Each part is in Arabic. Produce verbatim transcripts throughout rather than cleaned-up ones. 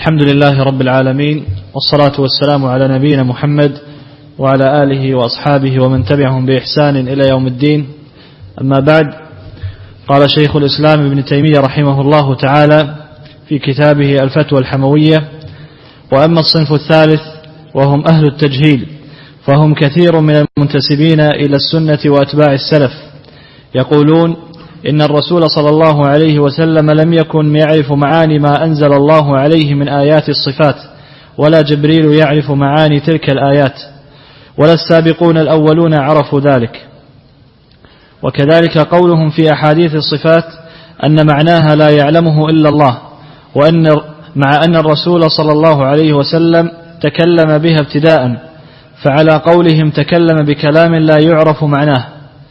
الحمد لله رب العالمين، والصلاة والسلام على نبينا محمد وعلى آله وأصحابه ومن تبعهم بإحسان إلى يوم الدين. أما بعد، قال شيخ الإسلام ابن تيمية رحمه الله تعالى في كتابه الفتوى الحموية: وأما الصنف الثالث وهم أهل التجهيل فهم كثير من المنتسبين إلى السنة وأتباع السلف، يقولون إن الرسول صلى الله عليه وسلم لم يكن يعرف معاني ما أنزل الله عليه من آيات الصفات، ولا جبريل يعرف معاني تلك الآيات، ولا السابقون الأولون عرفوا ذلك. وكذلك قولهم في أحاديث الصفات أن معناها لا يعلمه إلا الله، وأن مع أن الرسول صلى الله عليه وسلم تكلم بها ابتداء، فعلى قولهم تكلم بكلام لا يعرف معناه.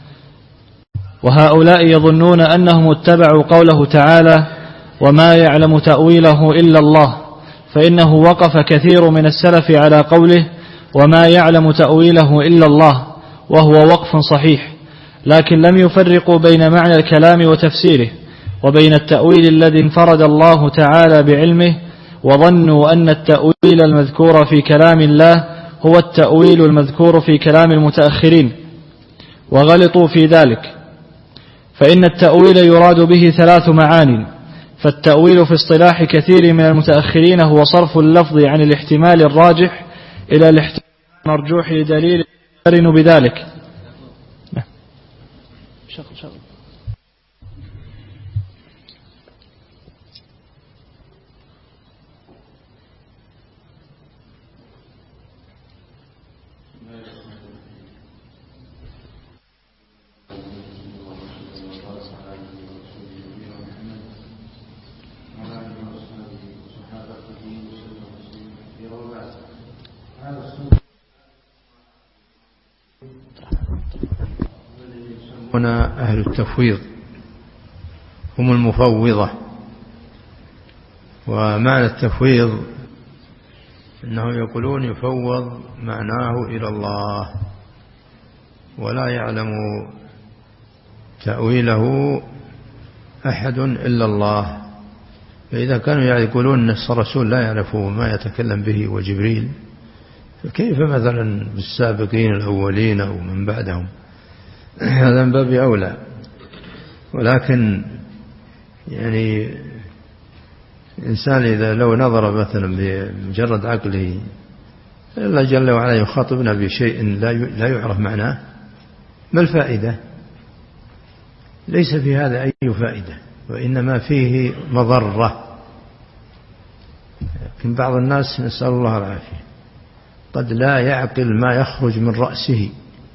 وهؤلاء يظنون أنهم اتبعوا قوله تعالى: وما يعلم تأويله إلا الله، فإنه وقف كثير من السلف على قوله وما يعلم تأويله إلا الله، وهو وقف صحيح، لكن لم يفرقوا بين معنى الكلام وتفسيره وبين التأويل الذي انفرد الله تعالى بعلمه، وظنوا أن التأويل المذكور في كلام الله هو التأويل المذكور في كلام المتأخرين، وغلطوا في ذلك. فإن التأويل يراد به ثلاث معان، فالتأويل في اصطلاح كثير من المتأخرين هو صرف اللفظ عن الاحتمال الراجح إلى الاحتمال المرجوح لدليل يقترن بذلك. شغل شغل. هنا أهل التفويض هم المفوضة. ومعنى التفويض أنهم يقولون يفوض معناه إلى الله ولا يعلم تأويله أحد إلا الله. فإذا كانوا يقولون أن الرسول لا يعرف ما يتكلم به وجبريل، فكيف مثلا بالسابقين الأولين أو من بعدهم؟ هذا من باب أولى. ولكن يعني الإنسان إذا لو نظر مثلا بمجرد عقله، الله جل وعلا يخاطبنا بشيء لا يعرف معناه، ما الفائدة؟ ليس في هذا أي فائدة، وإنما فيه مضرة. لكن بعض الناس نسأل الله العافية قد لا يعقل ما يخرج من رأسه،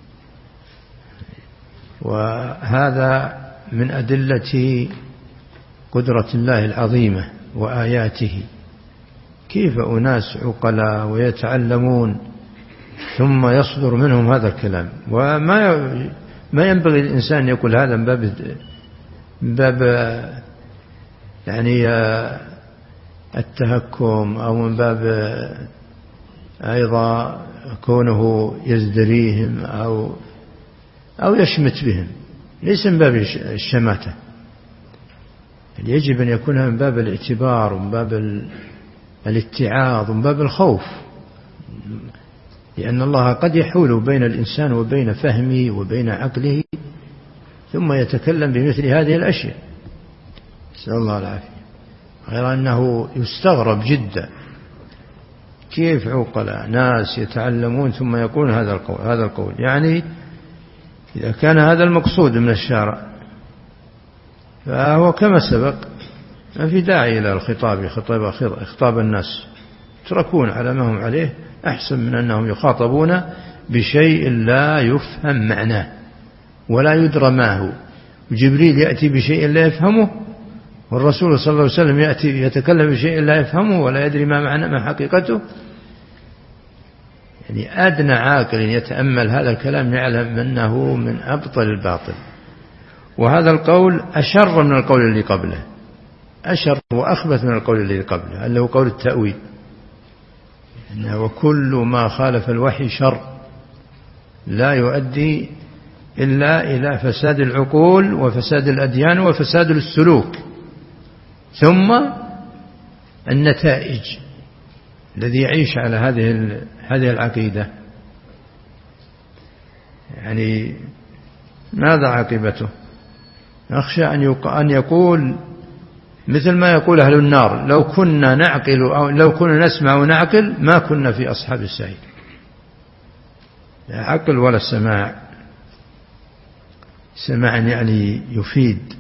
وهذا من أدلة قدرة الله العظيمة وآياته. كيف أناس عقلاء ويتعلمون ثم يصدر منهم هذا الكلام؟ وما ما ينبغي الإنسان يقول هذا من باب من باب يعني التهكم، أو من باب أيضا كونه يزدريهم أو أو يشمت بهم، ليس من باب الشماتة. يجب أن يكون من باب الاعتبار ومن باب الاتعاظ ومن باب الخوف، لأن الله قد يحول بين الإنسان وبين فهمه وبين عقله ثم يتكلم بمثل هذه الأشياء، نسأل الله العافية. غير أنه يستغرب جدا كيف عقلاء ناس يتعلمون ثم يقول هذا القول هذا القول يعني إذا كان هذا المقصود من الشارع فهو كما سبق ما في داعي إلى الخطاب خطاب خطاب الناس، يتركون على ما هم عليه أحسن من أنهم يخاطبون بشيء لا يفهم معناه ولا يدرى ما هو. جبريل يأتي بشيء لا يفهمه، والرسول صلى الله عليه وسلم يأتي يتكلم بشيء لا يفهمه ولا يدري ما معنى ما حقيقته. يعني أدنى عاقل يتأمل هذا الكلام يعلم أنه من أبطل الباطل. وهذا القول أشر من القول اللي قبله، أشر وأخبث من القول اللي قبله، اللي هو قول التأويل. وكل ما خالف الوحي شر لا يؤدي إلا إلى فساد العقول وفساد الأديان وفساد السلوك. ثم النتائج الذي يعيش على هذه هذه العقيدة يعني ماذا عاقبته؟ أخشى أن يقول مثل ما يقول أهل النار: لو كنا نعقل أو لو كنا نسمع ونعقل ما كنا في أصحاب السعير. لا عقل ولا سماع. سماع يعني يفيد.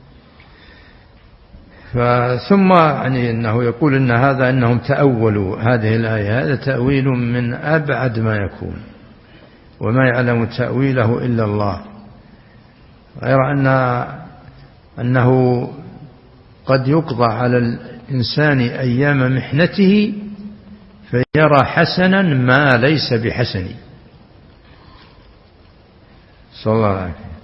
ثم يعني أنه يقول إن هذا أنهم تأولوا هذه الآية، هذا تأويل من أبعد ما يكون، وما يعلم تأويله إلا الله. غير أن أنه قد يقضى على الإنسان أيام محنته فيرى حسنا ما ليس بحسن، صلى الله عليه وسلم.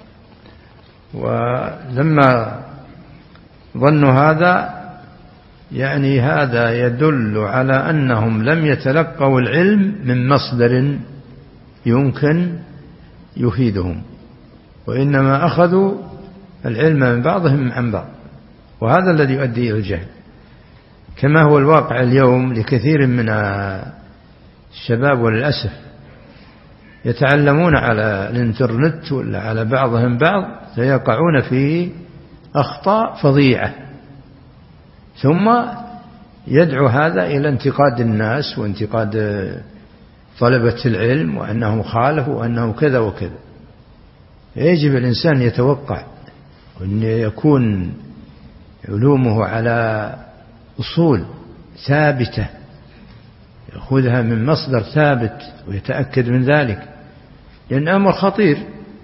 ولما ظنوا هذا يعني هذا يدل على أنهم لم يتلقوا العلم من مصدر يمكن يفيدهم، وإنما أخذوا العلم من بعضهم عن بعض، وهذا الذي يؤدي إلى الجهل، كما هو الواقع اليوم لكثير من الشباب وللأسف يتعلمون على الإنترنت ولا على بعضهم بعض فيقعون في أخطاء فظيعة، ثم يدعو هذا إلى انتقاد الناس وانتقاد طلبة العلم وأنهم خالفوا وأنهم كذا وكذا. يجب الإنسان يتوقع وأن يكون علومه على أصول ثابتة يأخذها من مصدر ثابت ويتأكد من ذلك، لأن أمر خطير.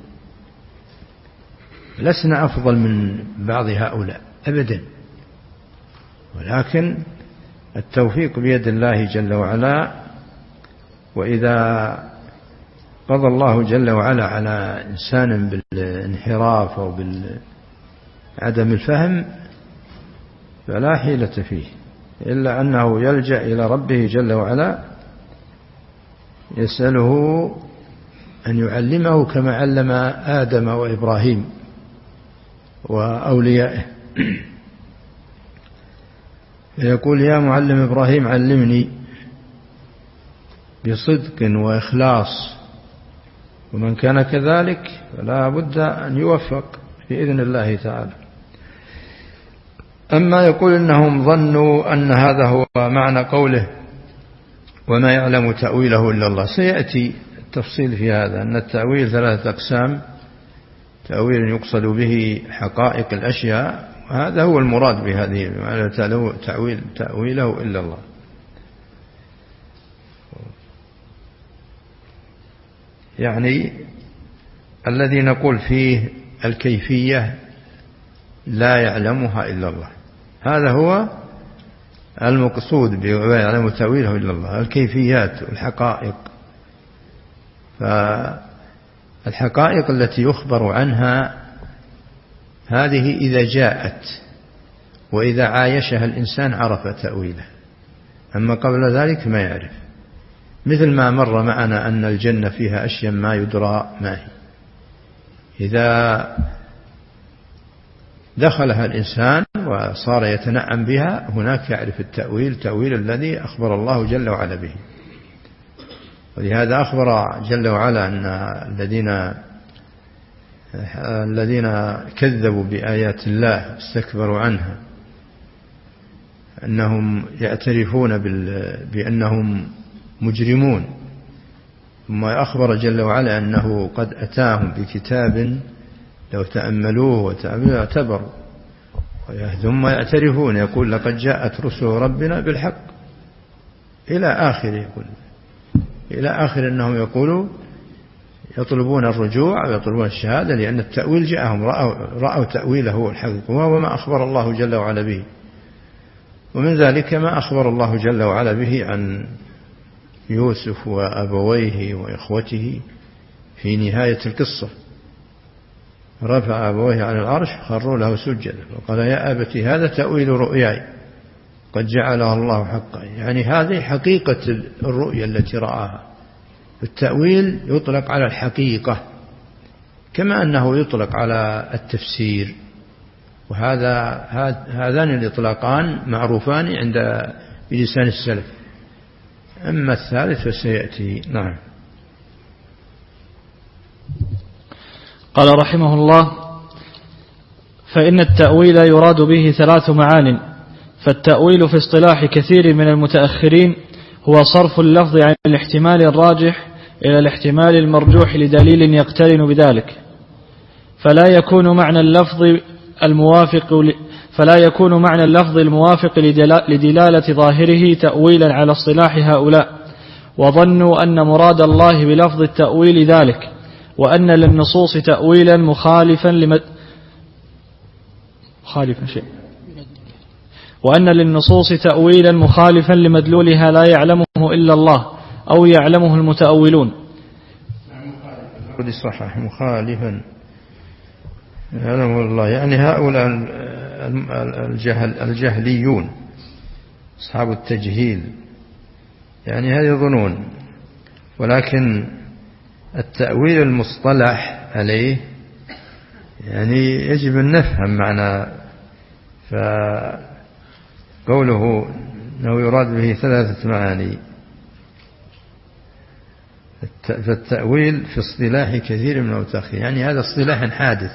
لسنا أفضل من بعض هؤلاء أبدا، ولكن التوفيق بيد الله جل وعلا. وإذا قضى الله جل وعلا على إنسان بالانحراف أو بعدم الفهم فلا حيلة فيه إلا أنه يلجأ إلى ربه جل وعلا يسأله أن يعلمه كما علم آدم وإبراهيم وأوليائه. يقول: يا معلم إبراهيم علمني بصدق وإخلاص، ومن كان كذلك فلا بد أن يوفق بإذن الله تعالى. أما يقول إنهم ظنوا أن هذا هو معنى قوله وما يعلم تأويله إلا الله، سيأتي التفصيل في هذا، أن التأويل ثلاثة أقسام: تأويل يقصد به حقائق الأشياء، وهذا هو المراد بهذه معنى تأويل تأويله إلا الله. يعني الذي نقول فيه الكيفية لا يعلمها إلا الله، هذا هو المقصود بما يعلم تأويله إلا الله، الكيفيات والحقائق. فالحقائق التي يخبر عنها هذه إذا جاءت وإذا عايشها الإنسان عرف تأويله، أما قبل ذلك ما يعرف. مثل ما مر معنا أن الجنة فيها أشياء ما يدرى ما هي، إذا دخلها الإنسان وصار يتنعم بها هناك يعرف التأويل، تأويل الذي أخبر الله جل وعلا به. ولهذا أخبر جل وعلا أن الذين الذين كذبوا بآيات الله استكبروا عنها أنهم يعترفون بأنهم مجرمون، ثم أخبر جل وعلا أنه قد أتاهم بكتاب لو تأملوه وتأملوا اعتبروا، ثم يعترفون يقول: لقد جاءت رسل ربنا بالحق، إلى آخر يقول إلى آخر أنهم يقولوا يطلبون الرجوع ويطلبون الشهادة، لأن التأويل جاءهم، رأوا, رأوا تأويله الحقيقي وهو ما أخبر الله جل وعلا به. ومن ذلك ما أخبر الله جل وعلا به عن يوسف وأبويه وإخوته في نهاية القصة: رفع أبويه على العرش خروا له سجدا وقال: يا أبت هذا تأويل رؤياي قد جعلها الله حقا. يعني هذه حقيقة الرؤيا التي رآها. التأويل يطلق على الحقيقة كما أنه يطلق على التفسير، وهذا هذان الإطلاقان معروفان عند بلسان السلف. أما الثالث فسيأتي. نعم. قال رحمه الله: فإن التأويل يراد به ثلاث معان. فالتأويل في اصطلاح كثير من المتأخرين هو صرف اللفظ عن الاحتمال الراجح إلى الاحتمال المرجوح لدليل يقترن بذلك، فلا يكون معنى اللفظ الموافق فلا يكون معنى اللفظ الموافق لدلالة ظاهره تأويلا على اصطلاح هؤلاء، وظنوا أن مراد الله بلفظ التأويل ذلك، وأن للنصوص تأويلا مخالفا لمد مخالفا شيء وأن للنصوص تأويلا مخالفا لمدلولها لا يعلمه إلا الله أو يعلمه المتأولون. صحيح، مخالفا يعلمه الله، يعني هؤلاء الجهل الجهليون أصحاب التجهيل، يعني هذه ظنون. ولكن التأويل المصطلح عليه يعني يجب أن نفهم معنى. فقوله أنه يراد به ثلاثة معاني، فالتأويل في اصطلاح كثير من المتأخرين، يعني هذا اصطلاح حادث،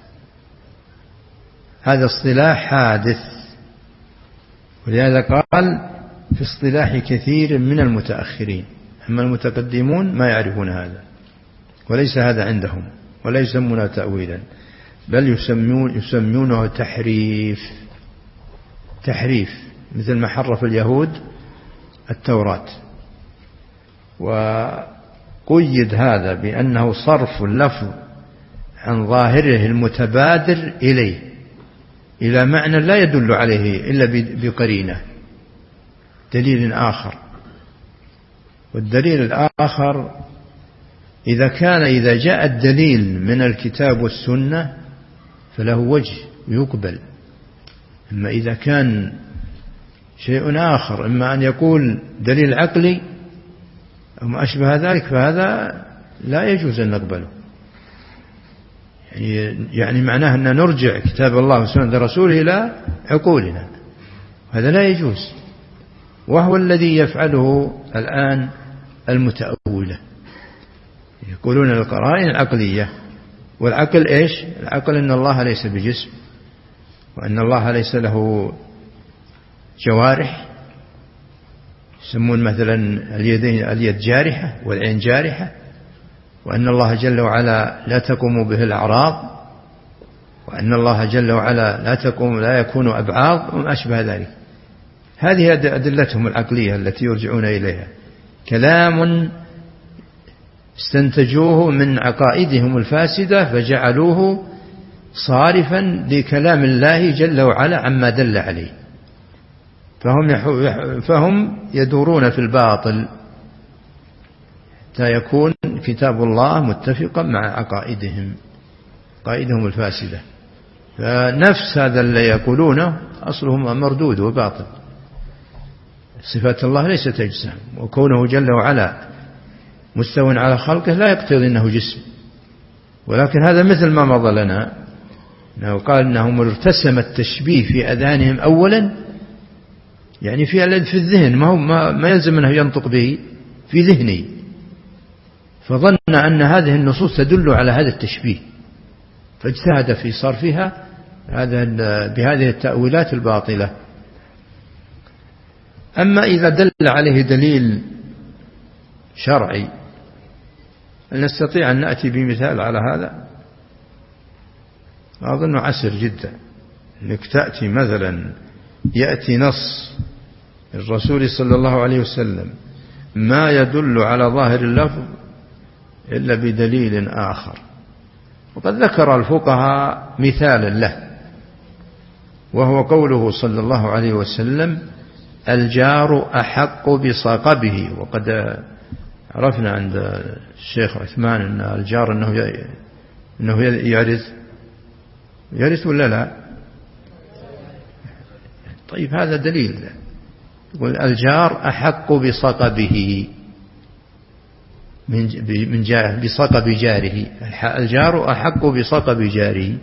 هذا اصطلاح حادث، ولهذا قال في اصطلاح كثير من المتأخرين. أما المتقدمون ما يعرفون هذا، وليس هذا عندهم، ولا يسمونه تأويلا، بل يسمون يسمونه تحريف. تحريف مثل ما حرف اليهود التوراة. وقيد هذا بأنه صرف اللفظ عن ظاهره المتبادر إليه إلى معنى لا يدل عليه إلا بقرينة، دليل آخر. والدليل الآخر إذا كان إذا جاء الدليل من الكتاب والسنة فله وجه يقبل. أما إذا كان شيء آخر، إما أن يقول دليل عقلي أو ما أشبه ذلك، فهذا لا يجوز أن نقبله. يعني, يعني معناه أن نرجع كتاب الله وسنة رسوله إلى عقولنا، هذا لا يجوز. وهو الذي يفعله الآن المتأولة، يقولون القرائن العقلية. والعقل إيش؟ العقل أن الله ليس بجسم، وأن الله ليس له جوارح، يسمون مثلا اليدين اليد جارحة والعين جارحة، وأن الله جل وعلا لا تقوم به الأعراض، وأن الله جل وعلا لا تقوم لا يكون أبعاض وما أشبه ذلك. هذه أدلتهم العقلية التي يرجعون إليها، كلام استنتجوه من عقائدهم الفاسدة فجعلوه صارفا لكلام الله جل وعلا عما دل عليه. فهم فهم يدورون في الباطل حتى يكون كتاب الله متفقا مع عقائدهم عقائدهم الفاسدة. فنفس هذا اللي يقولونه أصلهم مردود وباطل. صفات الله ليست أجسام، وكونه جل وعلا مستو على خلقه لا يقتضي أنه جسم. ولكن هذا مثل ما مضى لنا، أنه قال أنهم ارتسم التشبيه في أذهانهم أولا، يعني في في الذهن، ما هو ما يلزم أنه ينطق به، في ذهني، فظن أن هذه النصوص تدل على هذا التشبيه، فاجتهد في صرفها هذا بهذه التأويلات الباطلة. أما إذا دل عليه دليل شرعي، نستطيع أن نأتي بمثال على هذا. أظن عسر جدا أنك تأتي مثلا يأتي نص الرسول صلى الله عليه وسلم ما يدل على ظاهر اللفظ إلا بدليل آخر. وقد ذكر الفقهاء مثالا له، وهو قوله صلى الله عليه وسلم: الجار أحق بصاقبه. وقد عرفنا عند الشيخ عثمان أن الجار أنه أنه يرث يرث ولا لا؟ طيب هذا دليل. يقول الجار أحق بصاقبه من من جاره، بصاقب جاره. الجار أحق بصاقب جاره.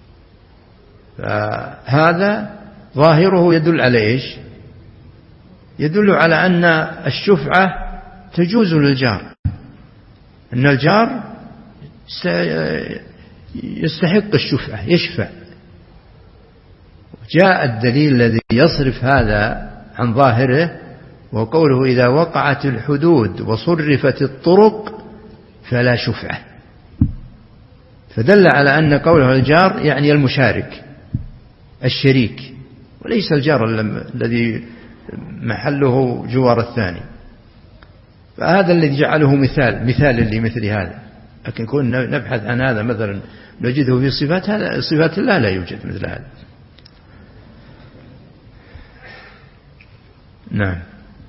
فهذا ظاهره يدل على إيش؟ يدل على أن الشفعة تجوز للجار، أن الجار يستحق الشفعة، يشفع. جاء الدليل الذي يصرف هذا عن ظاهره، وقوله إذا وقعت الحدود وصرفت الطرق فلا شفعة، فدل على أن قوله الجار يعني المشارك الشريك، وليس الجار الذي محله جوار الثاني. فهذا الذي جعله مثال مثال لمثل هذا. لكن كنا نبحث عن هذا مثلا نجده في صفات هذا صفات الله لا يوجد مثل هذا. نعم.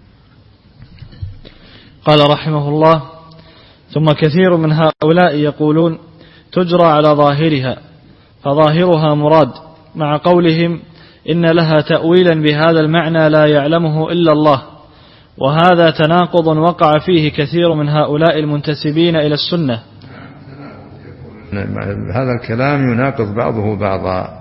قال رحمه الله: ثم كثير من هؤلاء يقولون تجرى على ظاهرها، فظاهرها مراد، مع قولهم إن لها تأويلا بهذا المعنى لا يعلمه إلا الله. وهذا تناقض وقع فيه كثير من هؤلاء المنتسبين إلى السنة. هذا الكلام يناقض بعضه بعضا.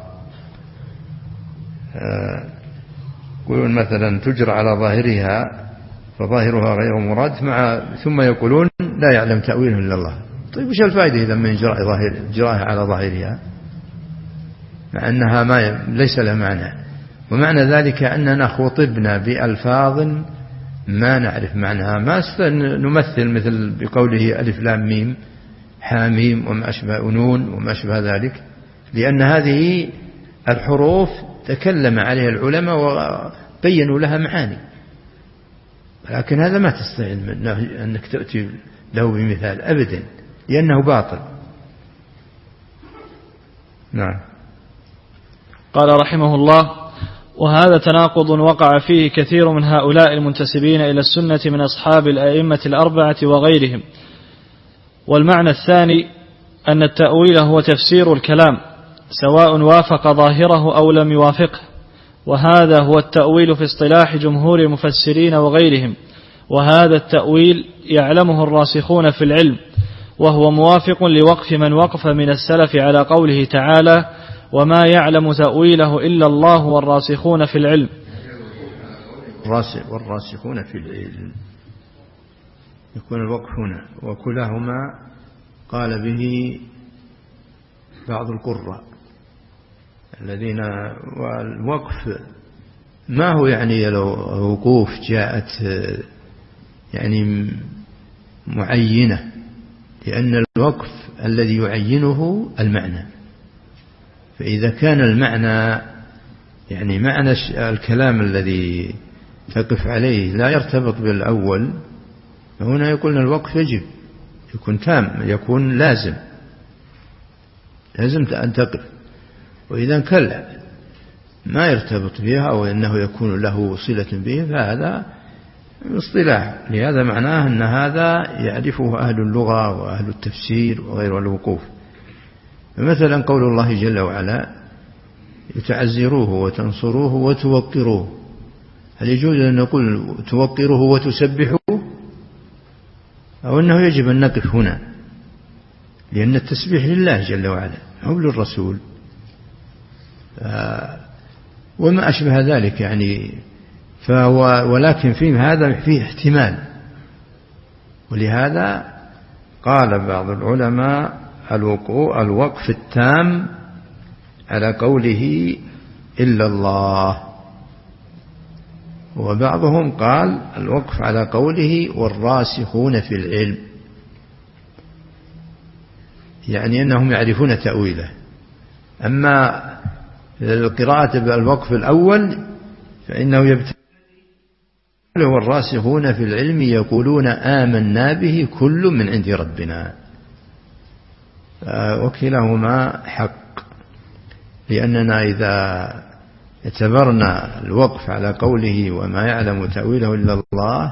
يقولون مثلا تجرى على ظاهرها فظاهرها غير مراد، مع ثم يقولون لا يعلم تأويله إلا الله. طيب وش الفائدة إذا من جراء ظاهر جراءها على ظاهرها، مع أنها ما ليس لها معنى؟ ومعنى ذلك أننا خطبنا بألفاظ ما نعرف معناها، ما نمثل مثل بقوله ألف لام ميم حاميم وما أشبه نون وما أشبه ذلك، لأن هذه الحروف تكلم عليها العلماء وبينوا لها معاني، لكن هذا ما تستطيع أنك تأتي له بمثال أبدا، لأنه باطل. نعم. قال رحمه الله: وهذا تناقض وقع فيه كثير من هؤلاء المنتسبين إلى السنة من أصحاب الأئمة الأربعة وغيرهم. والمعنى الثاني أن التأويل هو تفسير الكلام سواء وافق ظاهره أو لم يوافقه، وهذا هو التأويل في اصطلاح جمهور المفسرين وغيرهم. وهذا التأويل يعلمه الراسخون في العلم، وهو موافق لوقف من وقف من السلف على قوله تعالى: وما يعلم تأويله إلا الله والراسخون في العلم. والراسخون في العلم يكون الوقف هنا، وكلاهما قال به بعض القراء الذين. والوقف ما هو يعني لو وقوف جاءت يعني معينة، لأن الوقف الذي يعينه المعنى. فإذا كان المعنى يعني معنى الكلام الذي تقف عليه لا يرتبط بالأول، فهنا يقولنا الوقف يجب يكون تام، يكون لازم لازم أن تقف. وإذا كان ما يرتبط بها أو أنه يكون له صلة به فهذا اصطلاح، لهذا معناه أن هذا يعرفه أهل اللغة وأهل التفسير وغير الوقوف. فمثلا قول الله جل وعلا: تعزروه وتنصروه وتوقروه، هل يجوز أن نقول توقروه وتسبحوه، أو أنه يجب أن نقف هنا، لأن التسبيح لله جل وعلا أو للرسول وما أشبه ذلك يعني. فهو ولكن فيه هذا فيه احتمال، ولهذا قال بعض العلماء الوقف التام على قوله إلا الله، وبعضهم قال الوقف على قوله والراسخون في العلم، يعني أنهم يعرفون تأويله. أما القراءة بالوقف الأول فإنه يبتدئ والراسخون في العلم يقولون آمنا به كل من عند ربنا، وكلاهما حق، لأننا إذا اعتبرنا الوقف على قوله وما يعلم تأويله إلا الله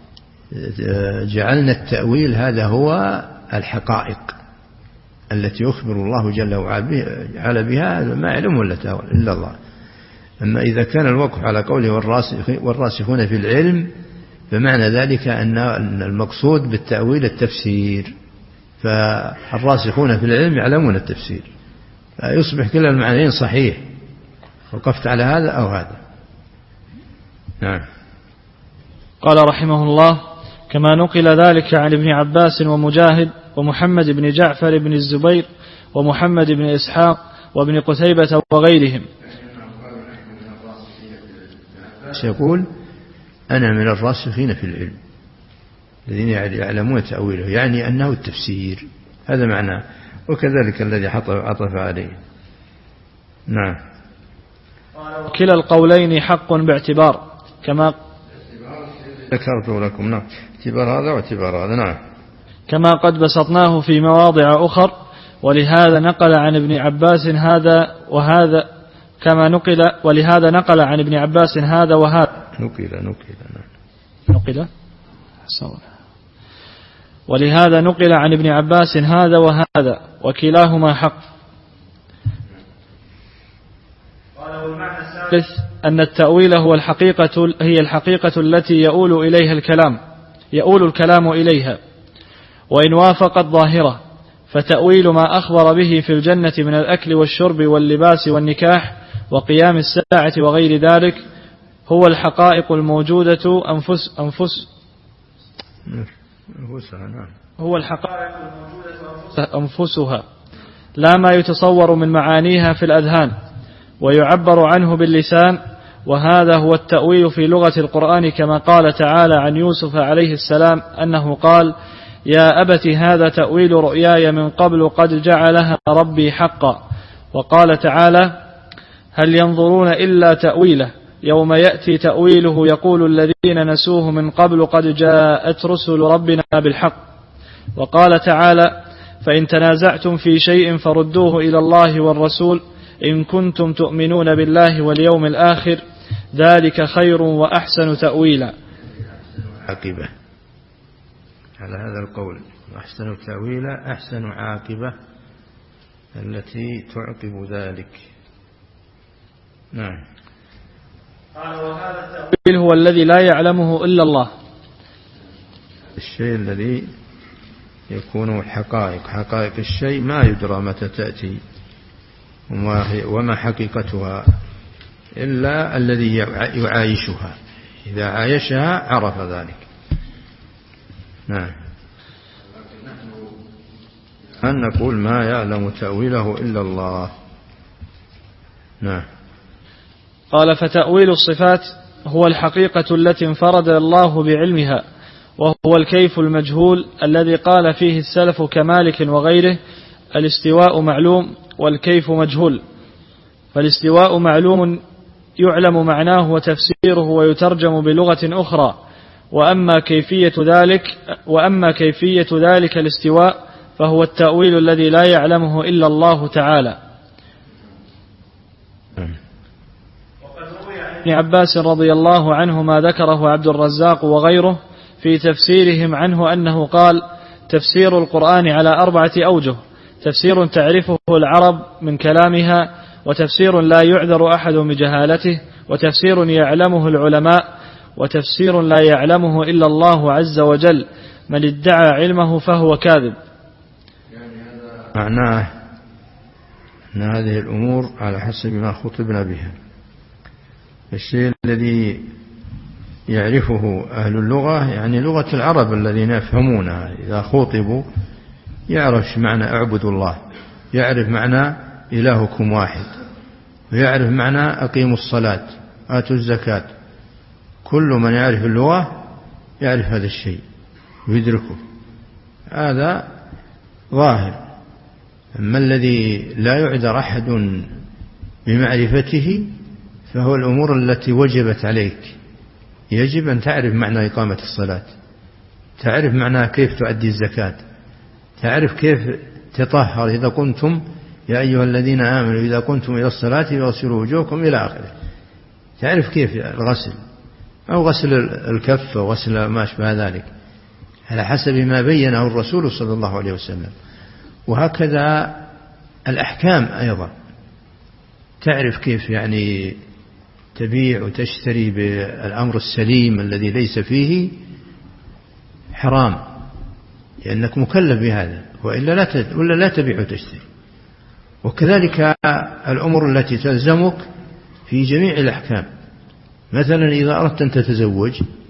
جعلنا التأويل هذا هو الحقائق التي يخبر الله جل وعلا بها ما يعلمه إلا الله. أما إذا كان الوقف على قوله والراسخون في العلم فمعنى ذلك أن المقصود بالتأويل التفسير، فالراسخون في العلم يعلمون التفسير، فيصبح كلا المعنيين صحيح، وقفت على هذا أو هذا. نعم. قال رحمه الله: كما نقل ذلك عن ابن عباس ومجاهد ومحمد بن جعفر بن الزبير ومحمد بن إسحاق وابن قتيبة وغيرهم. سيقول: أنا من الراسخين في العلم الذين يعلمون تأويله، يعني أنه التفسير، هذا معناه. وكذلك الذي عطف عليه. نعم. كلا القولين حق باعتبار كما ذكرت لكم. نعم، اعتبار هذا واعتبار هذا. نعم. كما قد بسطناه في مواضع أخر، ولهذا نقل عن ابن عباس هذا وهذا كما نقل ولهذا نقل عن ابن عباس هذا وهذا نقل نقل نعم. نقل ولهذا نقل عن ابن عباس هذا وهذا وكلاهما حق. الثالث أن التأويل هو الحقيقة هي الحقيقة التي يؤول إليها الكلام يؤول الكلام إليها، وإن وافقت ظاهرة فتأويل ما أخبر به في الجنة من الأكل والشرب واللباس والنكاح وقيام الساعة وغير ذلك هو الحقائق الموجودة أنفس أنفس هو الحقائق الموجودة أنفسها، لا ما يتصور من معانيها في الأذهان ويعبر عنه باللسان. وهذا هو التأويل في لغة القرآن، كما قال تعالى عن يوسف عليه السلام أنه قال: يا أبت هذا تأويل رؤياي من قبل قد جعلها ربي حقا. وقال تعالى: هل ينظرون إلا تأويله يوم يأتي تأويله يقول الذين نسوه من قبل قد جاءت رسل ربنا بالحق. وقال تعالى: فإن تنازعتم في شيء فردوه إلى الله والرسول إن كنتم تؤمنون بالله واليوم الآخر ذلك خير وأحسن تأويلا. عاقبة على هذا القول: أحسن تأويلا، أحسن عاقبة التي تعقب ذلك. نعم. وهذا التأويل هو الذي لا يعلمه إلا الله، الشيء الذي يكون حقائق حقائق الشيء ما يدرى متى تأتي وما حقيقتها إلا الذي يعايشها، إذا عايشها عرف ذلك. نعم. أن نقول ما يعلم تأويله إلا الله. نعم. قال: فتأويل الصفات هو الحقيقة التي انفرد الله بعلمها، وهو الكيف المجهول الذي قال فيه السلف كمالك وغيره: الاستواء معلوم والكيف مجهول. فالاستواء معلوم يعلم معناه وتفسيره ويترجم بلغة أخرى، وأما كيفية ذلك وأما كيفية ذلك الاستواء فهو التأويل الذي لا يعلمه إلا الله تعالى. ابن عباس رضي الله عنه ما ذكره عبد الرزاق وغيره في تفسيرهم عنه أنه قال: تفسير القرآن على أربعة أوجه: تفسير تعرفه العرب من كلامها، وتفسير لا يعذر أحد بجهالته، وتفسير يعلمه العلماء، وتفسير لا يعلمه إلا الله عز وجل. من ادعى علمه فهو كاذب. معناه أن هذه الأمور على حسب ما خطبنا بها. الشيء الذي يعرفه أهل اللغة يعني لغة العرب الذين يفهمونها، إذا خطبوا يعرف معنى اعبدوا الله، يعرف معنى إلهكم واحد، ويعرف معنى أقيموا الصلاة آتوا الزكاة. كل من يعرف اللغة يعرف هذا الشيء ويدركه، هذا ظاهر. أما الذي لا يعذر أحد بمعرفته فهو الأمور التي وجبت عليك. يجب أن تعرف معنى إقامة الصلاة، تعرف معنى كيف تؤدي الزكاة، تعرف كيف تطهر إذا كنتم يا أيها الذين آمنوا إذا كنتم إلى الصلاة فاغسلوا وجوهكم إلى آخره. تعرف كيف الغسل أو غسل الكف أو غسل ما أشبه ذلك على حسب ما بينه الرسول صلى الله عليه وسلم. وهكذا الأحكام أيضا، تعرف كيف يعني تبيع وتشتري بالأمر السليم الذي ليس فيه حرام، لأنك مكلف بهذا، وإلا لا ولا لا تبيع وتشتري. وكذلك الأمور التي تلزمك في جميع الأحكام. مثلا إذا أردت أن تتزوج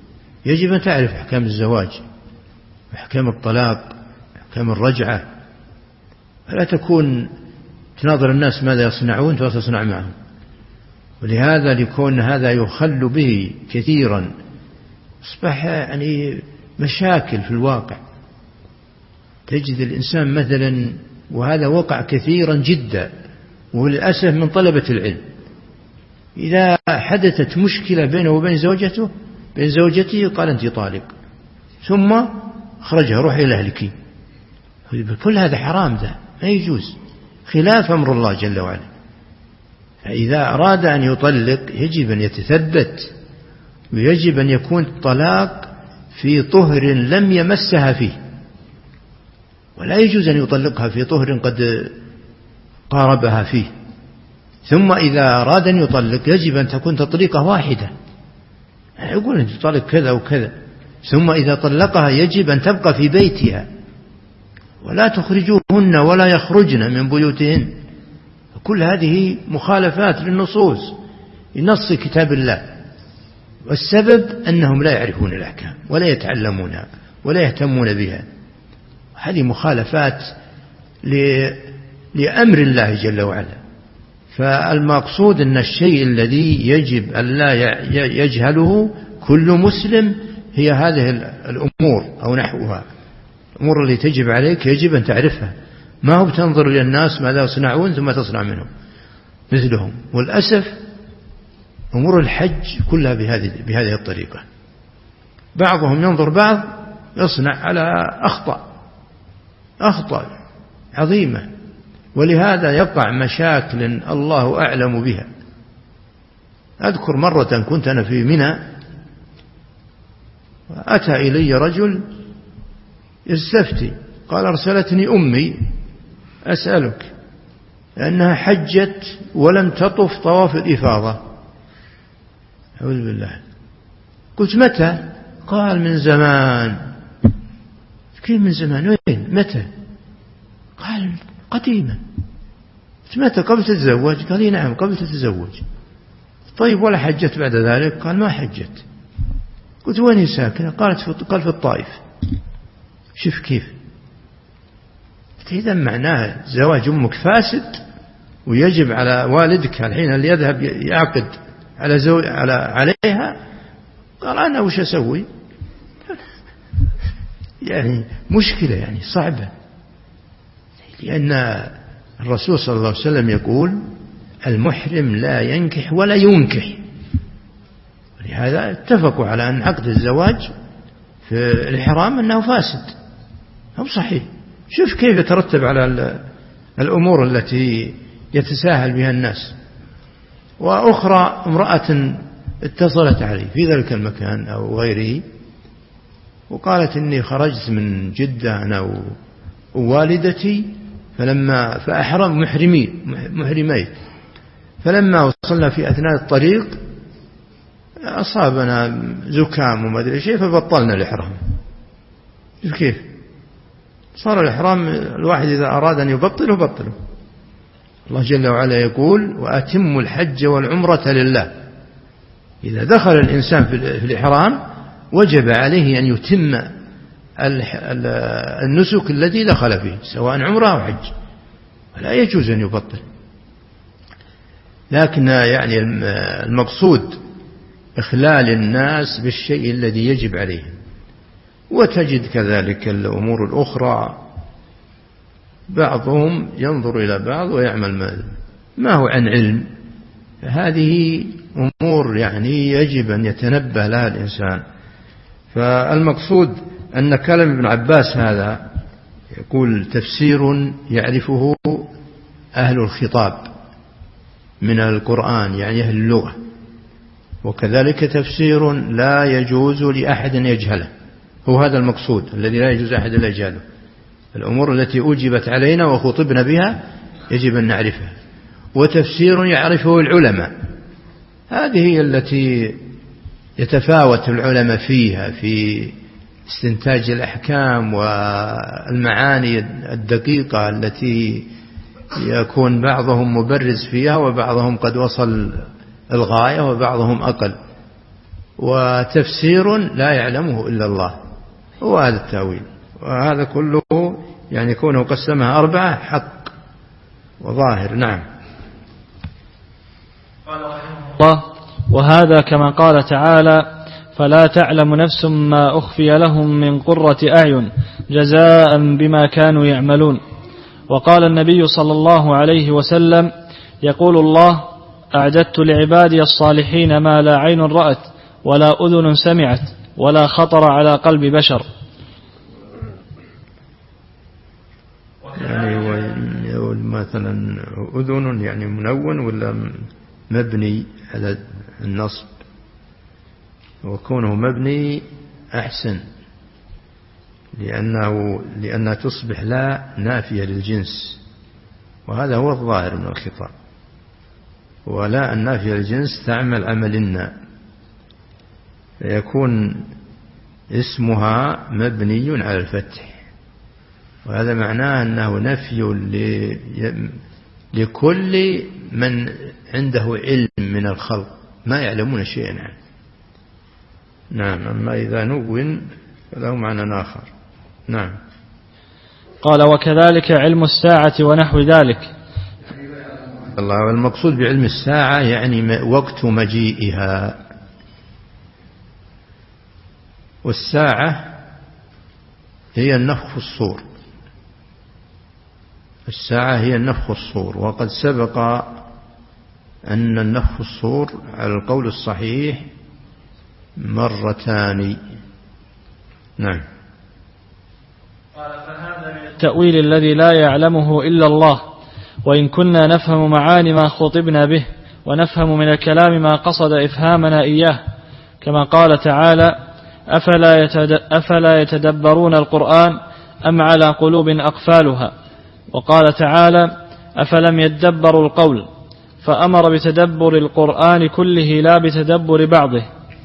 يجب أن تعرف أحكام الزواج، أحكام الطلاق، أحكام الرجعة، فلا تكون تناظر الناس ماذا يصنعون وتصنع معهم. ولهذا لكون هذا يخل به كثيرا أصبح يعني مشاكل في الواقع. تجد الإنسان مثلا، وهذا وقع كثيرا جدا وللأسف من طلبة العلم، إذا حدثت مشكلة بينه وبين زوجته بين زوجته قال أنت طالق، ثم خرجها روح إلى أهلك. كل هذا حرام، ذا ما يجوز، خلاف أمر الله جل وعلا. فإذا أراد أن يطلق يجب أن يتثبت، ويجب أن يكون الطلاق في طهر لم يمسها فيه، ولا يجوز أن يطلقها في طهر قد قاربها فيه. ثم إذا أراد أن يطلق يجب أن تكون تطليقة واحدة، يعني يقول أن تطلق كذا وكذا. ثم إذا طلقها يجب أن تبقى في بيتها، ولا تخرجوهن ولا يخرجن من بيوتهن. كل هذه مخالفات للنصوص، لنص كتاب الله. والسبب أنهم لا يعرفون الأحكام ولا يتعلمونها ولا يهتمون بها. هذه مخالفات لأمر الله جل وعلا. فالمقصود أن الشيء الذي يجب أن لا يجهله كل مسلم هي هذه الأمور أو نحوها. الأمور التي تجب عليك يجب أن تعرفها، ما هو بتنظر إلى الناس ماذا يصنعون ثم تصنع منهم مثلهم. والأسف أمور الحج كلها بهذه بهذه الطريقة. بعضهم ينظر بعض يصنع على أخطاء أخطاء عظيمة، ولهذا يقع مشاكل الله أعلم بها. أذكر مرة كنت أنا في منى، أتى إلي رجل يستفتي، قال أرسلتني أمي أسألك، لأنها حجت ولم تطف طواف الإفاضة. أعوذ بالله. قلت متى؟ قال من زمان. كيف من زمان؟ وين؟ متى؟ قال قديما. قلت متى؟ قبل تتزوج؟ قال لي نعم قبل تتزوج. طيب ولا حجت بعد ذلك؟ قال ما حجت. قلت وين هي ساكنة؟ قالت في قال في الطائف. شوف كيف. إذا معناه زواج أمك فاسد، ويجب على والدك الحين اللي يذهب يعقد على زو... على عليها. قال أنا وش أسوي؟ يعني مشكلة يعني صعبة، لأن الرسول صلى الله عليه وسلم يقول المحرم لا ينكح ولا ينكح. لهذا اتفقوا على أن عقد الزواج في الإحرام أنه فاسد، هم صحيح. شوف كيف يترتب على الأمور التي يتساهل بها الناس. وأخرى امرأة اتصلت علي في ذلك المكان أو غيره، وقالت إني خرجت من جدة أنا ووالدتي فلما فأحرم محرمين محرمين فلما وصلنا في أثناء الطريق أصابنا زكام وما أدري شيء فبطلنا الإحرام. كيف صار الإحرام الواحد إذا أراد أن يبطله بطله. الله جل وعلا يقول وأتموا الحج والعمرة لله. إذا دخل الإنسان في الإحرام وجب عليه أن يتم النسك الذي دخل فيه سواء عمرة أو حج، ولا يجوز أن يبطل. لكن يعني المقصود إخلال الناس بالشيء الذي يجب عليهم. وتجد كذلك الأمور الأخرى بعضهم ينظر إلى بعض ويعمل ما هو عن علم. هذه أمور يعني يجب أن يتنبه لها الإنسان. فالمقصود أن كلام ابن عباس هذا يقول تفسير يعرفه أهل الخطاب من القرآن يعني أهل اللغة، وكذلك تفسير لا يجوز لأحد يجهله. هو هذا المقصود الذي لا يجوز أحد لا يجهله. الأمور التي أوجبت علينا وخطبنا بها يجب أن نعرفها. وتفسير يعرفه العلماء، هذه هي التي يتفاوت العلماء فيها في استنتاج الأحكام والمعاني الدقيقة التي يكون بعضهم مبرز فيها وبعضهم قد وصل الغاية وبعضهم أقل. وتفسير لا يعلمه إلا الله، هو هذا التأويل. وهذا كله يعني كونه قسمها أربعة حق وظاهر. نعم. الله. وهذا كما قال تعالى: فلا تعلم نفس ما أخفي لهم من قرة أعين جزاء بما كانوا يعملون. وقال النبي صلى الله عليه وسلم: يقول الله: أعددت لعبادي الصالحين ما لا عين رأت ولا أذن سمعت ولا خطر على قلب بشر. يعني مثلا أذن يعني منون ولا مبني على النصب، وكونه مبني أحسن لأنه لأنها تصبح لا نافية للجنس، وهذا هو الظاهر من الخطاب. ولا النافية للجنس تعمل عملنا، فيكون اسمها مبني على الفتح، وهذا معناه أنه نفي لكل من عنده علم من الخلق ما يعلمون شيئا عنه. نعم. أما إذا نون فله معنى آخر. نعم. قال: وكذلك علم الساعة ونحو ذلك. الله. والمقصود بعلم الساعة يعني وقت مجيئها. والساعة هي النفخ في الصور، الساعة هي النفخ الصور. وقد سبق أن النفخ الصور على القول الصحيح مرتان. نعم. قال: فهذا من التأويل الذي لا يعلمه إلا الله، وإن كنا نفهم معاني ما خطبنا به ونفهم من الكلام ما قصد إفهامنا إياه، كما قال تعالى: أفلا يتدبرون القرآن أم على قلوب أقفالها. وقال تعالى: أفلم يدبروا القول، فأمر بتدبر القرآن كله لا بتدبر بعضه.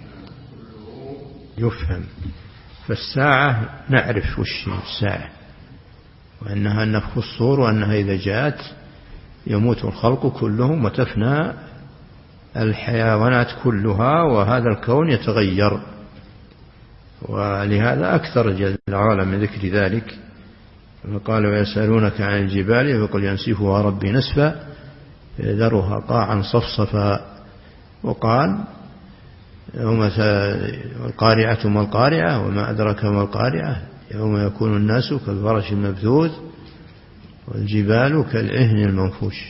يفهم. فالساعة نعرف وش الساعة، وأنها النفخ الصور، وأنها إذا جاءت يموت الخلق كلهم وتفنى الحيوانات كلها، وهذا الكون يتغير. ولهذا أكثر جل وعلا من ذكر ذلك، قال: ويسألونك عن الجبال فقل ينسفها ربي نسفا يذرها قاعا صفصفا. وقال: يوم القارعة ما القارعة وما أدرك ما القارعة يوم يكون الناس كالفرش المبثوث والجبال كالعهن المنفوش.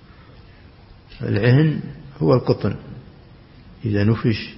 العهن هو القطن، إذا نفش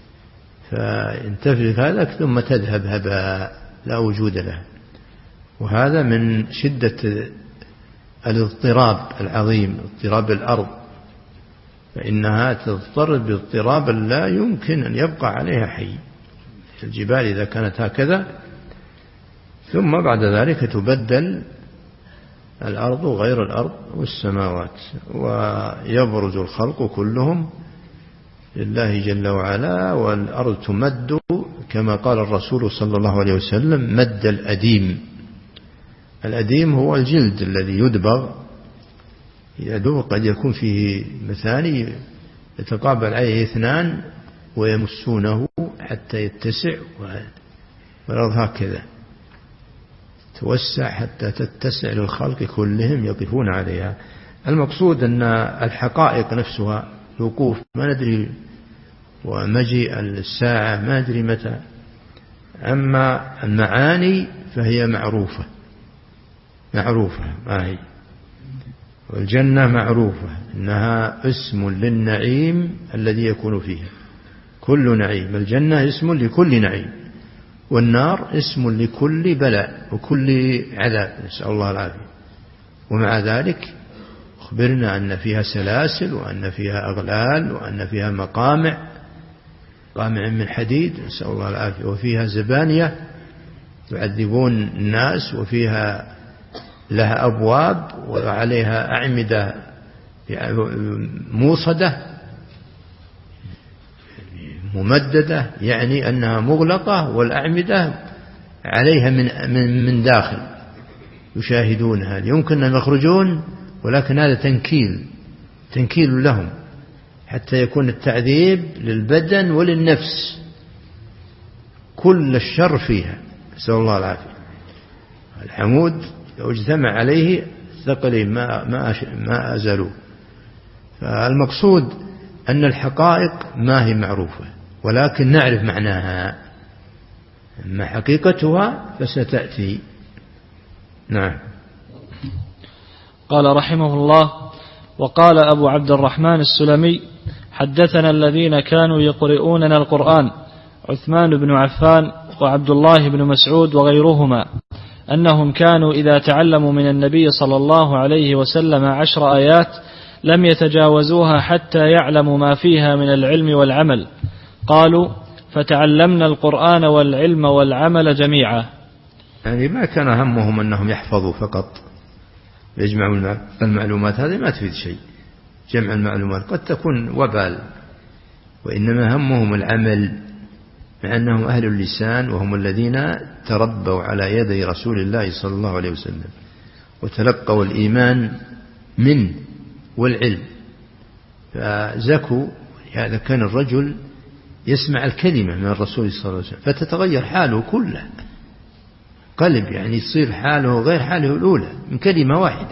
فينتفخ هذا ثم تذهب هباء لا وجود له. وهذا من شدة الاضطراب العظيم، اضطراب الأرض، فإنها تضطرب باضطرابا لا يمكن أن يبقى عليها حي. الجبال إذا كانت هكذا ثم بعد ذلك تبدل الأرض غير الأرض والسماوات، ويبرز الخلق كلهم لله جل وعلا، والأرض تمد كما قال الرسول صلى الله عليه وسلم: مد الأديم. الأديم هو الجلد الذي يدبغ، يدبغ قد يكون فيه مثاني يتقابل عليه اثنان ويمسونه حتى يتسع، والأرض هكذا توسع حتى تتسع للخلق كلهم يقفون عليها. المقصود أن الحقائق نفسها الوقوف ما ندري، ومجيء الساعة ما ندري متى. أما المعاني فهي معروفة معروفة ما هي. والجنة معروفة إنها اسم للنعيم الذي يكون فيها كل نعيم. الجنة اسم لكل نعيم، والنار اسم لكل بلاء وكل عذاب، نسأل الله العافية. ومع ذلك أخبرنا أن فيها سلاسل، وأن فيها أغلال، وأن فيها مقامع مقامع من حديد، نسأل الله العافية. وفيها زبانية يعذبون الناس، وفيها لها أبواب وعليها أعمدة موصدة ممددة، يعني أنها مغلقة والأعمدة عليها من من من داخل يشاهدونها. يمكن أن يخرجون، ولكن هذا تنكيل تنكيل لهم، حتى يكون التعذيب للبدن وللنفس، كل الشر فيها، نسأل الله العافية. الحمود لو اجتمع عليه ثقلين ما, ما, ما أزالوا. فالمقصود أن الحقائق ما هي معروفة، ولكن نعرف معناها، أما حقيقتها فستأتي. نعم. قال رحمه الله: وقال أبو عبد الرحمن السلمي: حدثنا الذين كانوا يقرؤوننا القرآن عثمان بن عفان وعبد الله بن مسعود وغيرهما أنهم كانوا إذا تعلموا من النبي صلى الله عليه وسلم عشر آيات لم يتجاوزوها حتى يعلموا ما فيها من العلم والعمل. قالوا: فتعلمنا القرآن والعلم والعمل جميعا. يعني ما كان همهم أنهم يحفظوا فقط يجمعوا المعلومات، هذه ما تفيد شيء. جمع المعلومات قد تكون وبال، وإنما همهم العمل، مع أنهم أهل اللسان وهم الذين تربوا على يدي رسول الله صلى الله عليه وسلم وتلقوا الإيمان منه والعلم، فزكوا. هذا كان الرجل يسمع الكلمة من الرسول صلى الله عليه وسلم فتتغير حاله كله، قلب يعني يصير حاله غير حاله الأولى من كلمة واحدة.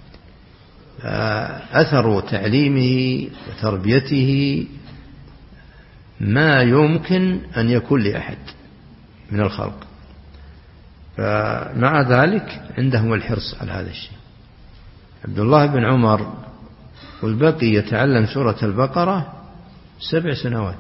أثر تعليمه وتربيته ما يمكن أن يكون لأحد من الخلق، فمع ذلك عندهم الحرص على هذا الشيء. عبد الله بن عمر والبقي يتعلم سورة البقرة سبع سنوات،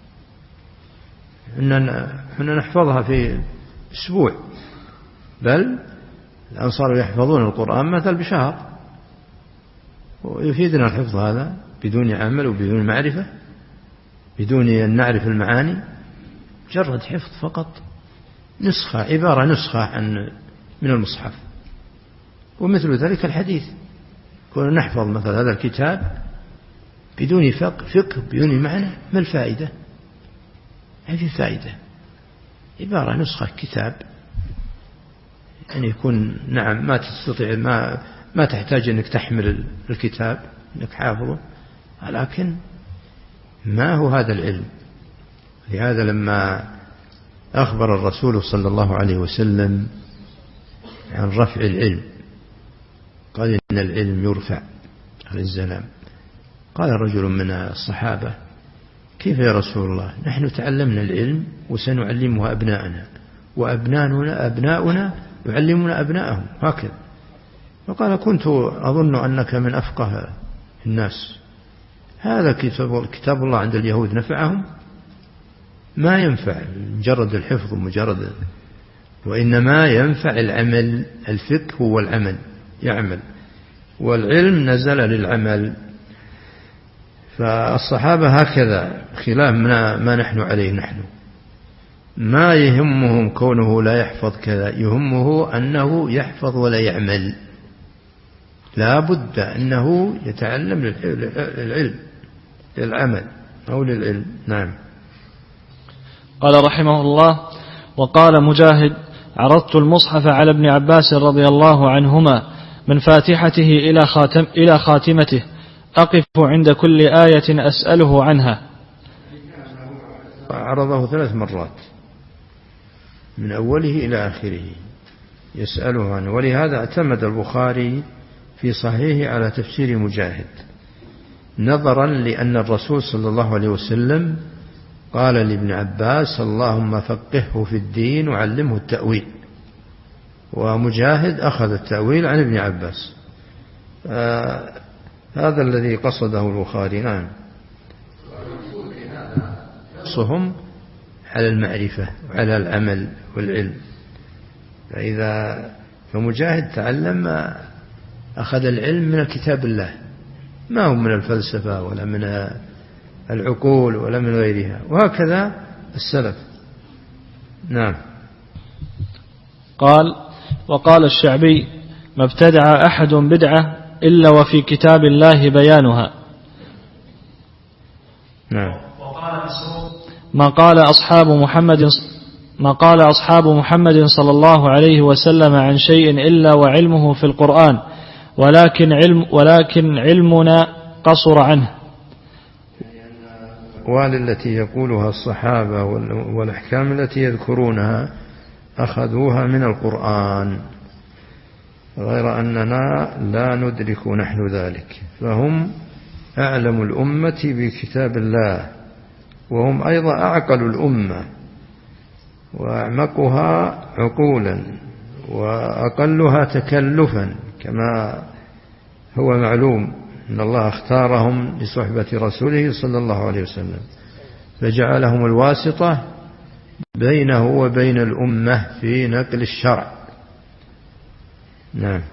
إننا نحفظها في أسبوع، بل الأنصار يحفظون القرآن مثل بشهر. ويفيدنا الحفظ هذا بدون عمل وبدون معرفة، بدون أن نعرف المعاني، مجرد حفظ فقط، نسخة عبارة نسخة عن من المصحف. ومثل ذلك الحديث، كنا نحفظ مثل هذا الكتاب بدون فقه, فقه بدون معنى، ما الفائدة؟ ما في فائدة، عبارة نسخة كتاب، يعني يكون نعم ما تستطيع ما ما تحتاج أنك تحمل الكتاب أنك حافظه، لكن ما هو هذا العلم. لهذا لما أخبر الرسول صلى الله عليه وسلم عن رفع العلم قال إن العلم يرفع على الزلام، قال رجل من الصحابة: كيف يا رسول الله؟ نحن تعلمنا العلم وسنعلمه أبناءنا، وأبناؤنا أبناؤنا يعلمون أبناءهم هكذا. فقال: كنت أظن أنك من أفقه الناس، هذا كتاب, كتاب الله عند اليهود نفعهم؟ ما ينفع مجرد الحفظ ومجرد، وإنما ينفع العمل. الفقه هو العمل، يعمل، والعلم نزل للعمل. فالصحابة هكذا خلاف ما نحن عليه. نحن ما يهمهم كونه لا يحفظ كذا، يهمه أنه يحفظ ولا يعمل، لا بد أنه يتعلم للعلم، للعمل أو للعلم. نعم. قال رحمه الله: وقال مجاهد: عرضت المصحف على ابن عباس رضي الله عنهما من فاتحته إلى, خاتم إلى خاتمته، أقف عند كل آية أسأله عنها. عرضه ثلاث مرات من أوله إلى آخره يسأله عنه، ولهذا اعتمد البخاري في صحيحه على تفسير مجاهد، نظرا لأن الرسول صلى الله عليه وسلم قال لابن عباس: اللهم فقهه في الدين وعلمه التأويل. ومجاهد أخذ التأويل عن ابن عباس. آه هذا الذي قصده البخاري. نعم. يقصهم على المعرفة وعلى العمل والعلم. فإذا فمجاهد تعلم أخذ العلم من كتاب الله، ما هو من الفلسفة ولا من العقول ولا من غيرها، وهكذا السلف. نعم. قال: وقال الشعبي: ما ابتدع أحد بدعة إلا وفي كتاب الله بيانها. نعم. ما قال أصحاب محمد ما قال أصحاب محمد صلى الله عليه وسلم عن شيء إلا وعلمه في القرآن، ولكن علم ولكن علمنا قصر عنه. الأقوال التي يقولها الصحابة والأحكام التي يذكرونها أخذوها من القرآن، غير أننا لا ندرك نحن ذلك، فهم أعلم الأمة بكتاب الله، وهم أيضا أعقل الأمة وأعمقها عقولا وأقلها تكلفا، كما هو معلوم أن الله اختارهم لصحبة رسوله صلى الله عليه وسلم، فجعلهم الواسطة بينه وبين الأمة في نقل الشرع. نعم.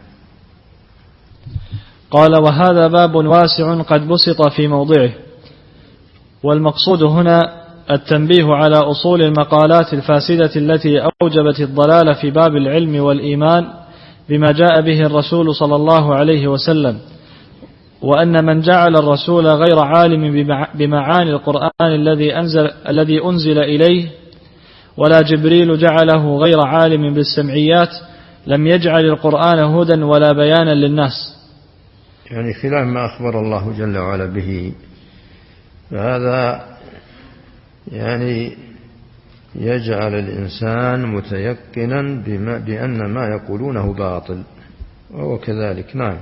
قال: وهذا باب واسع قد بسط في موضعه، والمقصود هنا التنبيه على أصول المقالات الفاسدة التي أوجبت الضلال في باب العلم والإيمان بما جاء به الرسول صلى الله عليه وسلم، وأن من جعل الرسول غير عالم بمعاني القرآن الذي أنزل, الذي أنزل إليه، ولا جبريل جعله غير عالم بالسمعيات، لم يجعل القرآن هدى ولا بيانا للناس. يعني خلاف ما أخبر الله جل وعلا به، فهذا يعني يجعل الإنسان متيقنا بما بأن ما يقولونه باطل، وهو كذلك. نعم.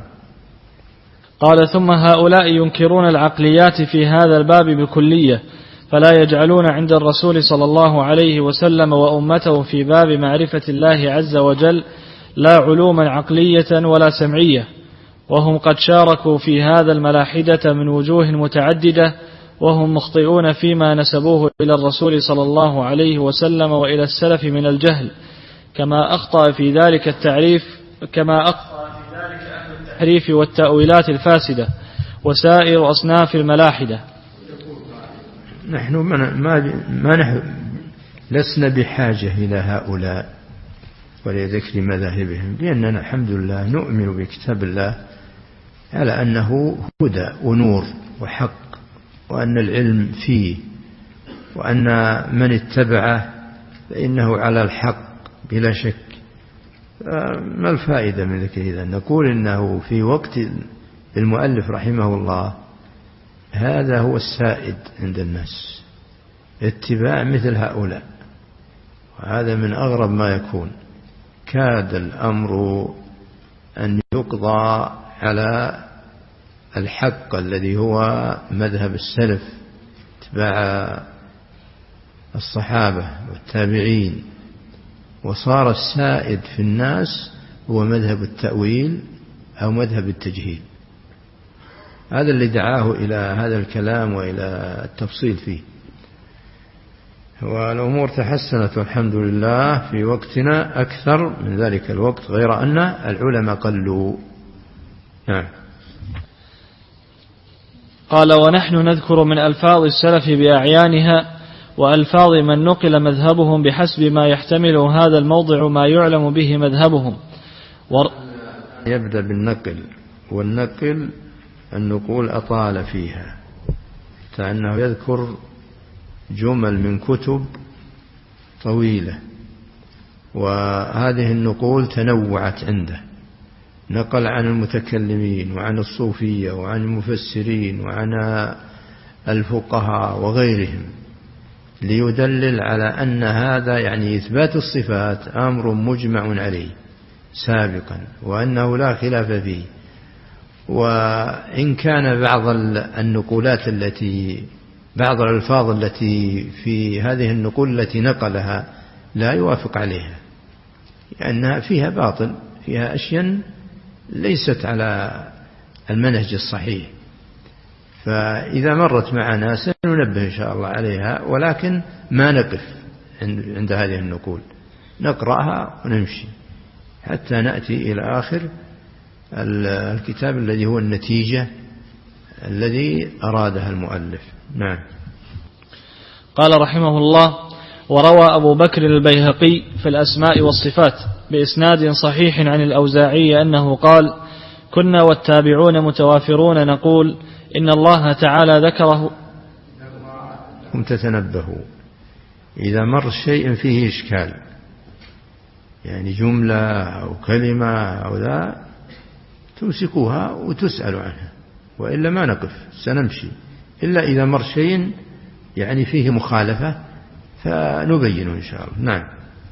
قال: ثم هؤلاء ينكرون العقليات في هذا الباب بكلية، فلا يجعلون عند الرسول صلى الله عليه وسلم وأمته في باب معرفة الله عز وجل لا علوما عقلية ولا سمعية، وهم قد شاركوا في هذا الملاحدة من وجوه متعددة، وهم مخطئون فيما نسبوه إلى الرسول صلى الله عليه وسلم وإلى السلف من الجهل، كما أخطأ في ذلك التعريف كما أخطأ في ذلك أهل التحريف والتأويلات الفاسدة وسائر أصناف الملاحدة. نحن ما ما نحن لسنا بحاجة إلى هؤلاء ولذكر مذاهبهم، لأننا الحمد لله نؤمن بكتاب الله على أنه هدى ونور وحق، وأن العلم فيه، وأن من اتبعه فإنه على الحق بلا شك. ما الفائدة من ذلك؟ إذا نقول إنه في وقت المؤلف رحمه الله هذا هو السائد عند الناس، اتباع مثل هؤلاء، وهذا من أغرب ما يكون. كاد الأمر أن يقضى على الحق الذي هو مذهب السلف، اتباع الصحابة والتابعين، وصار السائد في الناس هو مذهب التأويل أو مذهب التجهيل. هذا اللي دعاه إلى هذا الكلام وإلى التفصيل فيه. والأمور تحسنت والحمد لله في وقتنا أكثر من ذلك الوقت، غير أن العلماء قلوا. نعم. قال: ونحن نذكر من ألفاظ السلف بأعيانها وألفاظ من نقل مذهبهم بحسب ما يحتمل هذا الموضع ما يعلم به مذهبهم. ور... يبدأ بالنقل، والنقل النقول أطال فيها، فإنه يذكر جمل من كتب طويلة، وهذه النقول تنوعت عنده، نقل عن المتكلمين وعن الصوفية وعن المفسرين وعن الفقهاء وغيرهم، ليدلل على أن هذا يعني إثبات الصفات أمر مجمع عليه سابقا، وأنه لا خلاف فيه. وإن كان بعض النقولات التي بعض الألفاظ التي في هذه النقول التي نقلها لا يوافق عليها، لأنها فيها باطل، فيها أشياء ليست على المنهج الصحيح، فإذا مرت معنا سننبه إن شاء الله عليها، ولكن ما نقف عند هذه النقول، نقرأها ونمشي حتى نأتي إلى آخر الكتاب الذي هو النتيجة الذي أرادها المؤلف. نعم. قال رحمه الله: وروى أبو بكر البيهقي في الأسماء والصفات بإسناد صحيح عن الأوزاعي أنه قال: كنا والتابعون متوافرون نقول إن الله تعالى ذكره. هم تتنبهوا إذا مر شيء فيه إشكال، يعني جملة أو كلمة أو ذا، تمسكوها وتسألوا عنها، وإلا ما نقف سنمشي، إلا إذا مر شيء يعني فيه مخالفة فنبين إن شاء الله. نعم.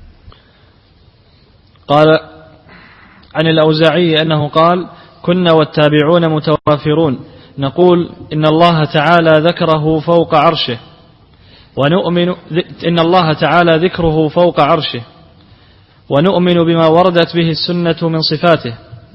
قال عن الأوزاعي أنه قال: كنا والتابعون متوافرون نقول إن الله تعالى ذكره فوق عرشه ونؤمن إن الله تعالى ذكره فوق عرشه ونؤمن بما وردت به السنة من صفاته.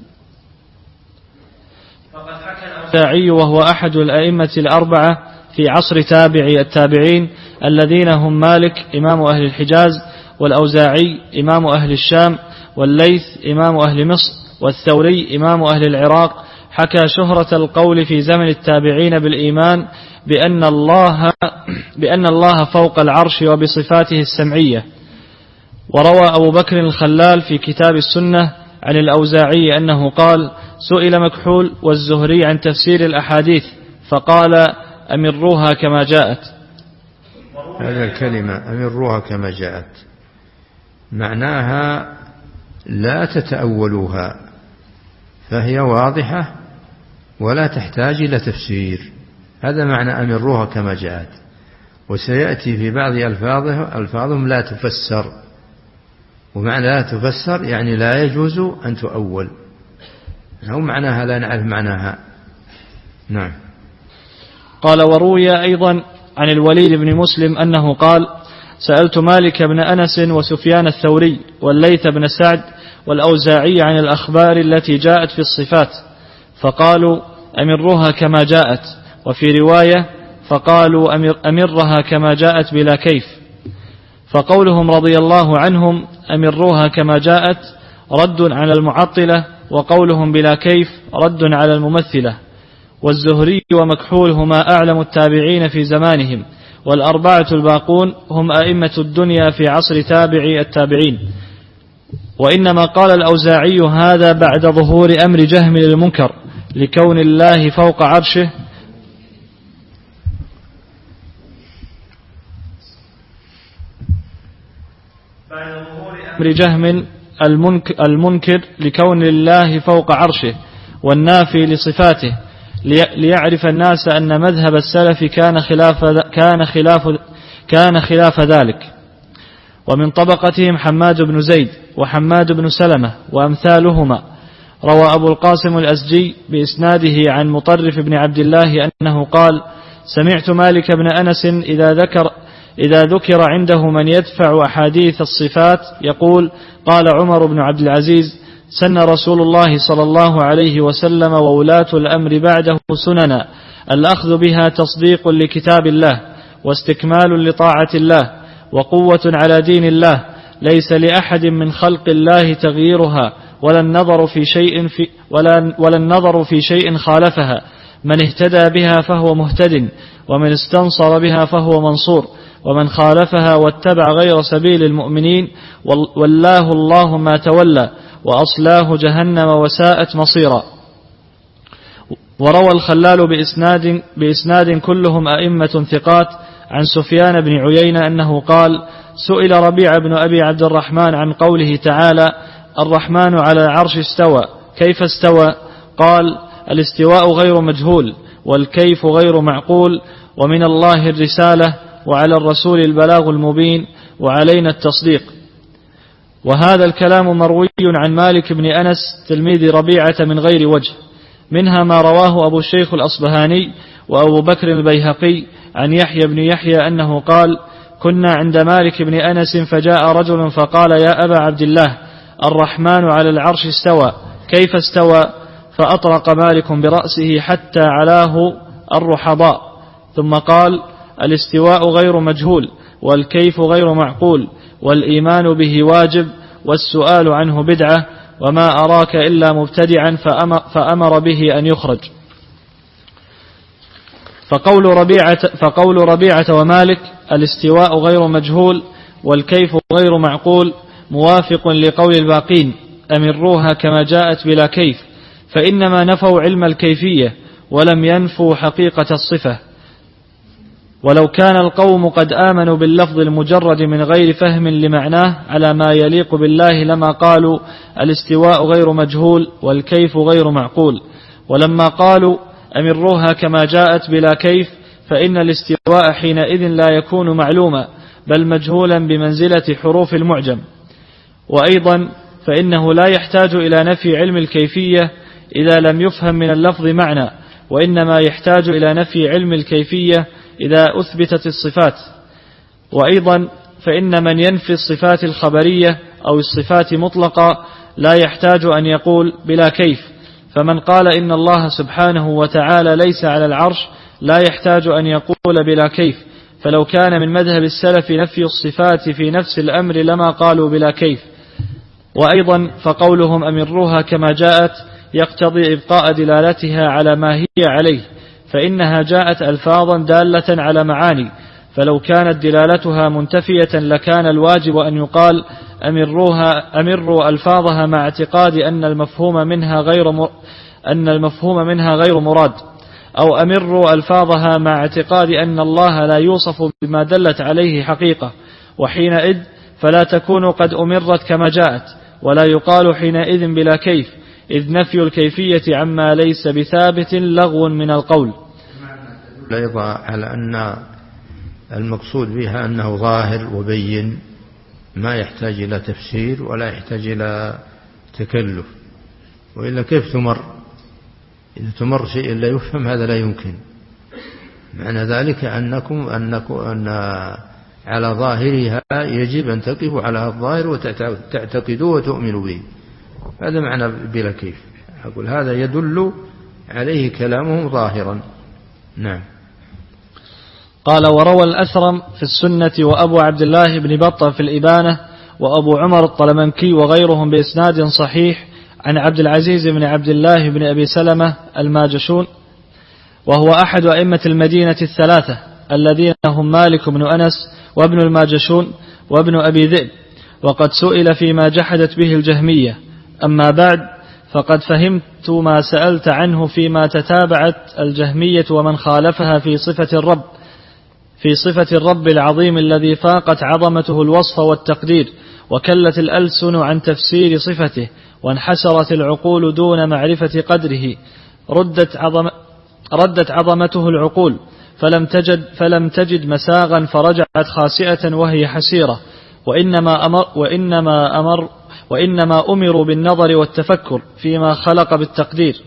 فقد حكى الأوزاعي وهو أحد الأئمة الأربعة في عصر تابعي التابعين الذين هم مالك إمام أهل الحجاز، والأوزاعي إمام أهل الشام، والليث إمام أهل مصر، والثوري إمام أهل العراق، حكى شهرة القول في زمن التابعين بالإيمان بأن الله بأن الله فوق العرش وبصفاته السمعية. وروى أبو بكر الخلال في كتاب السنة عن الأوزاعي أنه قال: سئل مكحول والزهري عن تفسير الأحاديث فقال: أمروها كما جاءت. هذا الكلمة أمروها كما جاءت معناها لا تتأولوها، فهي واضحة ولا تحتاج إلى تفسير. هذا معنى أمروها كما جاءت. وسيأتي في بعض ألفاظه ألفاظهم لا تفسر، ومعنى لا تفسر يعني لا يجوز أن تؤول، أو معناها لا نعرف معناها. نعم. قال: وروي أيضا عن الوليد بن مسلم أنه قال: سألت مالك بن أنس وسفيان الثوري والليث بن سعد والأوزاعي عن الأخبار التي جاءت في الصفات فقالوا: أمرها كما جاءت. وفي رواية فقالوا: أمر أمرها كما جاءت بلا كيف. فقولهم رضي الله عنهم أمروها كما جاءت رد على المعطلة، وقولهم بلا كيف رد على الممثلة. والزهري ومكحول هما أعلم التابعين في زمانهم، والأربعة الباقون هم أئمة الدنيا في عصر تابعي التابعين. وإنما قال الأوزاعي هذا بعد ظهور أمر جهم للمنكر لكون الله فوق عرشه بعد ظهور أمر جهم المنكر لكون الله فوق عرشه والنافي لصفاته، ليعرف الناس أن مذهب السلف كان خلاف كان خلاف كان خلاف ذلك. ومن طبقتهم حماد بن زيد وحماد بن سلمة وأمثالهما. روى أبو القاسم الأزجي بإسناده عن مطرف بن عبد الله أنه قال: سمعت مالك بن أنس إذا ذكر إذا ذكر عنده من يدفع أحاديث الصفات يقول: قال عمر بن عبد العزيز: سن رسول الله صلى الله عليه وسلم وولاة الأمر بعده سننا الأخذ بها تصديق لكتاب الله واستكمال لطاعة الله وقوة على دين الله، ليس لأحد من خلق الله تغييرها ولا النظر في شيء في ولا, ولا النظر في شيء خالفها. من اهتدى بها فهو مهتد، ومن استنصر بها فهو منصور، ومن خالفها واتبع غير سبيل المؤمنين والله الله ما تولى وأصلاه جهنم وساءت مصيرا. وروى الخلال بإسناد, بإسناد كلهم أئمة ثقات عن سفيان بن عيينة أنه قال: سئل ربيع بن أبي عبد الرحمن عن قوله تعالى: الرحمن على العرش استوى، كيف استوى؟ قال: الاستواء غير مجهول، والكيف غير معقول، ومن الله الرسالة، وعلى الرسول البلاغ المبين، وعلينا التصديق. وهذا الكلام مروي عن مالك بن أنس تلميذ ربيعة من غير وجه، منها ما رواه أبو الشيخ الأصبهاني وأبو بكر البيهقي عن يحيى بن يحيى أنه قال: كنا عند مالك بن أنس فجاء رجل فقال: يا أبا عبد الله، الرحمن على العرش استوى، كيف استوى؟ فأطرق مالك برأسه حتى علاه الرحضاء، ثم قال: الاستواء غير مجهول، والكيف غير معقول، والإيمان به واجب، والسؤال عنه بدعة، وما أراك إلا مبتدعا فأمر به أن يخرج. فقول ربيعة, فقول ربيعة ومالك الاستواء غير مجهول والكيف غير معقول موافق لقول الباقين: أمروها كما جاءت بلا كيف، فإنما نفوا علم الكيفية ولم ينفوا حقيقة الصفة. ولو كان القوم قد آمنوا باللفظ المجرد من غير فهم لمعناه على ما يليق بالله لما قالوا الاستواء غير مجهول والكيف غير معقول. ولما قالوا أمروها كما جاءت بلا كيف فإن الاستواء حينئذ لا يكون معلوما بل مجهولا بمنزلة حروف المعجم. وأيضا فإنه لا يحتاج إلى نفي علم الكيفية إذا لم يفهم من اللفظ معنى، وإنما يحتاج إلى نفي علم الكيفية إذا أثبتت الصفات. وأيضا فإن من ينفي الصفات الخبرية أو الصفات مطلقة لا يحتاج أن يقول بلا كيف، فمن قال إن الله سبحانه وتعالى ليس على العرش لا يحتاج أن يقول بلا كيف، فلو كان من مذهب السلف نفي الصفات في نفس الأمر لما قالوا بلا كيف. وأيضا فقولهم أمروها كما جاءت يقتضي إبقاء دلالتها على ما هي عليه، فإنها جاءت ألفاظا دالة على معاني، فلو كانت دلالتها منتفية لكان الواجب أن يقال أمروها أمروا ألفاظها مع اعتقاد أن المفهوم منها غير م... أن المفهوم منها غير مراد، أو أمروا ألفاظها مع اعتقاد أن الله لا يوصف بما دلت عليه حقيقة، وحينئذ فلا تكون قد أمرت كما جاءت، ولا يقال حينئذ بلا كيف، إذ نفي الكيفية عما ليس بثابت لغو من القول. أيضا على أن المقصود بها أنه ظاهر وبين ما يحتاج إلى تفسير ولا يحتاج إلى تكلف، وإلا كيف تمر؟ إذا تمر شيء لا يفهم هذا لا يمكن. معنى ذلك أنكم أنكم أن على ظاهرها يجب أن تقفوا على الظاهر وتعتقدوا وتؤمنوا به، هذا معنى بلا كيف. أقول هذا يدل عليه كلامهم ظاهرا. نعم. قال وروى الأثرم في السنة وأبو عبد الله بن بطة في الإبانة وأبو عمر الطلمنكي وغيرهم بإسناد صحيح عن عبد العزيز بن عبد الله بن أبي سلمة الماجشون، وهو أحد أئمة المدينة الثلاثة الذين هم مالك بن أنس وابن الماجشون وابن أبي ذئب، وقد سئل فيما جحدت به الجهمية. أما بعد فقد فهمت ما سألت عنه فيما تتابعت الجهمية ومن خالفها في صفة الرب في صفة الرب العظيم الذي فاقت عظمته الوصف والتقدير، وكلت الألسن عن تفسير صفته، وانحسرت العقول دون معرفة قدره، ردت, عظم ردت عظمته العقول فلم تجد, فلم تجد مساغا فرجعت خاسئة وهي حسيرة، وإنما أمر, وإنما أمر وإنما أمروا بالنظر والتفكر فيما خلق بالتقدير.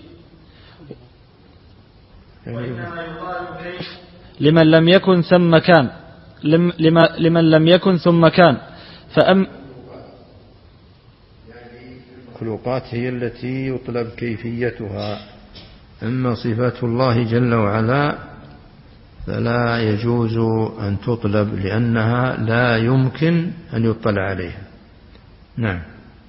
وإنما يقال كيف لمن لم يكن ثم كان لمن لم يكن ثم كان فأم الخلقات هي التي يطلب كيفيتها، أما صفات الله جل وعلا فلا يجوز أن تطلب لأنها لا يمكن أن يطلع عليها. نعم.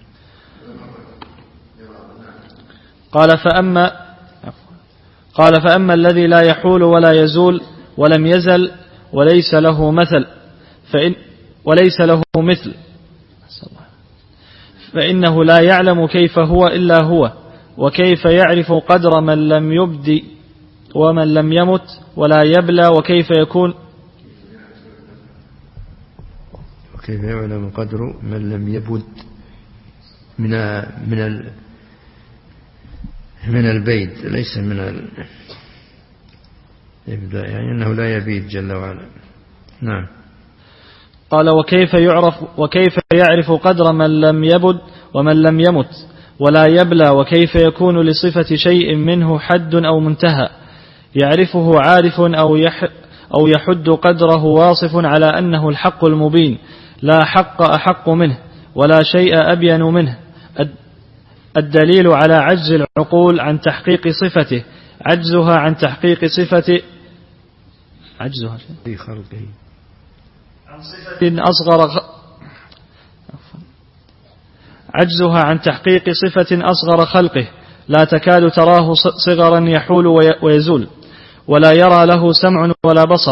قال فأما قال فأما الذي لا يحول ولا يزول ولم يزل وليس له مثل فإن وليس له مثل فإنه لا يعلم كيف هو إلا هو، وكيف يعرف قدر من لم يبد ومن لم يمت ولا يبلى، وكيف يكون وكيف يعلم قدر من لم يبد من من ال من البيد ليس من ال يعني أنه لا يبيد جل وعلا. نعم. قال وكيف يعرف وكيف يعرف قدر من لم يبد ومن لم يمت ولا يبلى، وكيف يكون لصفة شيء منه حد أو منتهى يعرفه عارف أو يح أو يحد قدره واصف على أنه الحق المبين، لا حق أحق منه ولا شيء أبين منه. الدليل على عجز العقول عن تحقيق صفته عجزها عن تحقيق صفة عجزها في خلقه عن صفة أصغر عجزها عن تحقيق صفة أصغر خلقه لا تكاد تراه صغرا يحول ويزول، ولا يرى له سمع ولا بصر.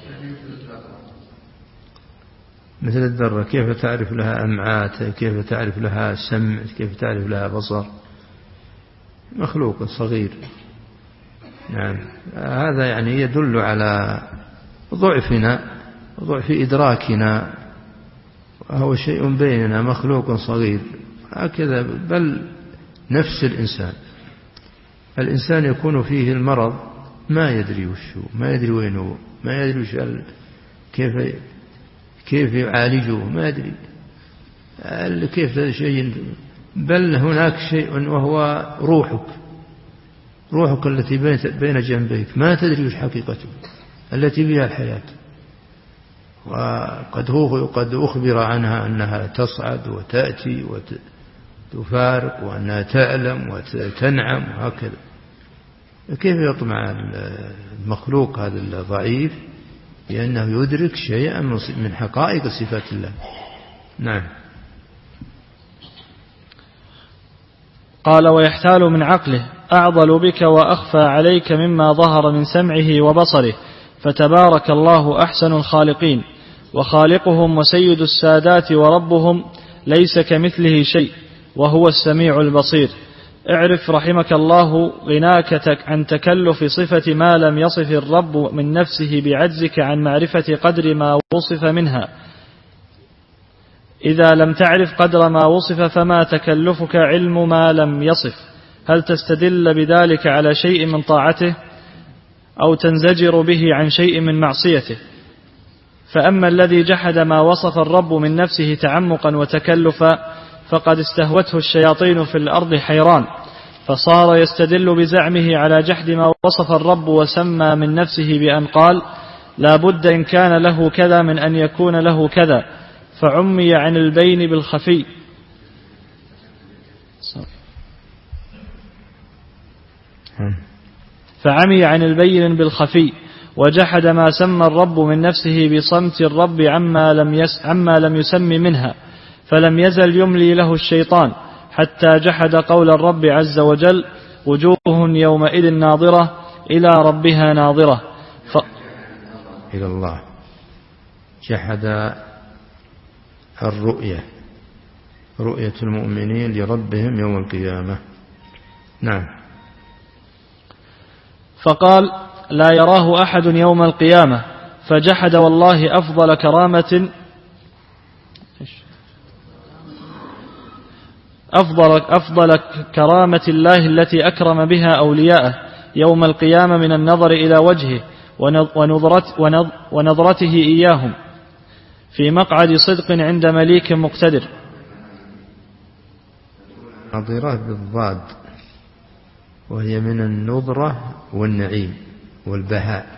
مثل الذرة كيف تعرف لها أمعات، كيف تعرف لها سمع، كيف تعرف لها بصر؟ مخلوق صغير. نعم. هذا يعني يدل على ضعفنا ضعف إدراكنا، وهو شيء بيننا مخلوق صغير هكذا. بل نفس الإنسان الإنسان يكون فيه المرض ما يدري وش هو، ما يدري وين هو، ما يدري وش كيف كيف يعالجه، ما يدري كيف هذا شيء. بل هناك شيء وهو روحك، روحك التي بين جنبيك ما تدري وش حقيقته التي بها الحياة. وقد هو قد أخبر عنها أنها تصعد وتأتي وتفارق وأنها تعلم وتنعم وهكذا. كيف يطمع المخلوق هذا الضعيف لأنه يدرك شيئا من حقائق صفات الله؟ نعم. قال: ويحتال من عقله أعضل بك وأخفى عليك مما ظهر من سمعه وبصره، فتبارك الله أحسن الخالقين، وخالقهم وسيد السادات وربهم ليس كمثله شيء، وهو السميع البصير. اعرف رحمك الله غناك عن تكلف صفة ما لم يصف الرب من نفسه بعجزك عن معرفة قدر ما وصف منها. إذا لم تعرف قدر ما وصف فما تكلفك علم ما لم يصف؟ هل تستدل بذلك على شيء من طاعته أو تنزجر به عن شيء من معصيته؟ فأما الذي جحد ما وصف الرب من نفسه تعمقا وتكلفا فقد استهوته الشياطين في الأرض حيران، فصار يستدل بزعمه على جحد ما وصف الرب وسمى من نفسه بأن قال: لا بد إن كان له كذا من أن يكون له كذا، فعمي عن البين بالخفي فعمي عن البين بالخفي وجحد ما سمى الرب من نفسه بصمت الرب عما لم, يس عما لم يسم منها، فلم يزل يملي له الشيطان حتى جحد قول الرب عز وجل: وجوه يومئذ ناظرة إلى ربها ناظرة. ف... إلى الله. جحد الرؤية، رؤية المؤمنين لربهم يوم القيامة. نعم. فقال: لا يراه أحد يوم القيامة، فجحد والله أفضل كرامة أفضل, أفضل كرامة الله التي أكرم بها أولياءه يوم القيامة من النظر إلى وجهه ونظرت ونظرته إياهم في مقعد صدق عند مليك مقتدر. نظرة بالضاد، وهي من النظرة والنعيم والبهاء،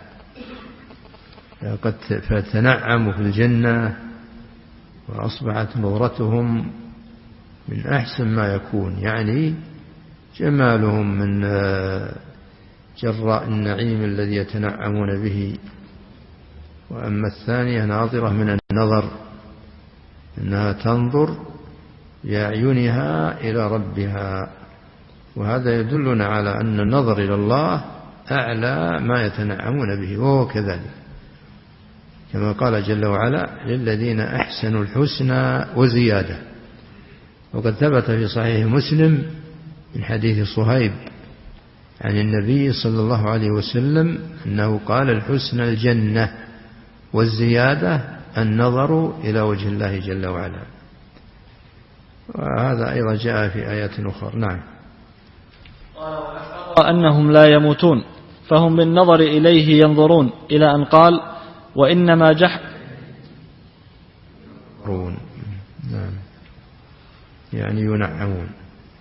قد فتنعموا في الجنة وأصبحت نظرتهم من أحسن ما يكون، يعني جمالهم من جراء النعيم الذي يتنعمون به. وأما الثانية ناظرة من النظر، أنها تنظر بأعينها إلى ربها، وهذا يدلنا على أن النظر إلى الله أعلى ما يتنعمون به، وهو كذلك كما قال جل وعلا: للذين أحسنوا الحسنى وزيادة. وقد ثبت في صحيح مسلم من حديث صهيب عن النبي صلى الله عليه وسلم أنه قال: الحسنى الجنة والزيادة النظر إلى وجه الله جل وعلا. وهذا أيضا جاء في آيات أخرى. نعم. أنهم لا يموتون فهم بالنظر إليه ينظرون، إلى أن قال: وإنما جح نعم، يعني ينعمون.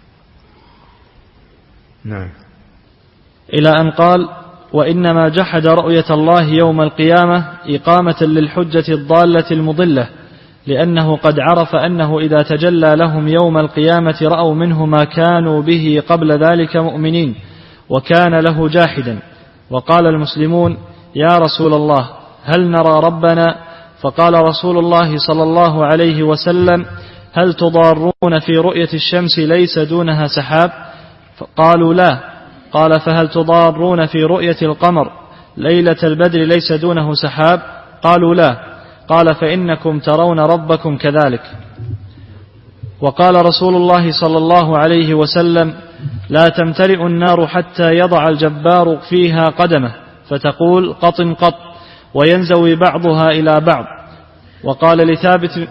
نعم. إلى أن قال: وإنما جحد رؤية الله يوم القيامة إقامة للحجة الضالة المضلة، لأنه قد عرف أنه إذا تجلى لهم يوم القيامة رأوا منه ما كانوا به قبل ذلك مؤمنين، وكان له جاحدا. وقال المسلمون: يا رسول الله هل نرى ربنا؟ فقال رسول الله صلى الله عليه وسلم: هل تضارون في رؤية الشمس ليس دونها سحاب؟ قالوا: لا. قال: فهل تضارون في رؤية القمر ليلة البدر ليس دونه سحاب؟ قالوا: لا. قال: فإنكم ترون ربكم كذلك. وقال رسول الله صلى الله عليه وسلم: لا تمتلئ النار حتى يضع الجبار فيها قدمه فتقول قط قط وينزوي بعضها إلى بعض. وقال لثابت: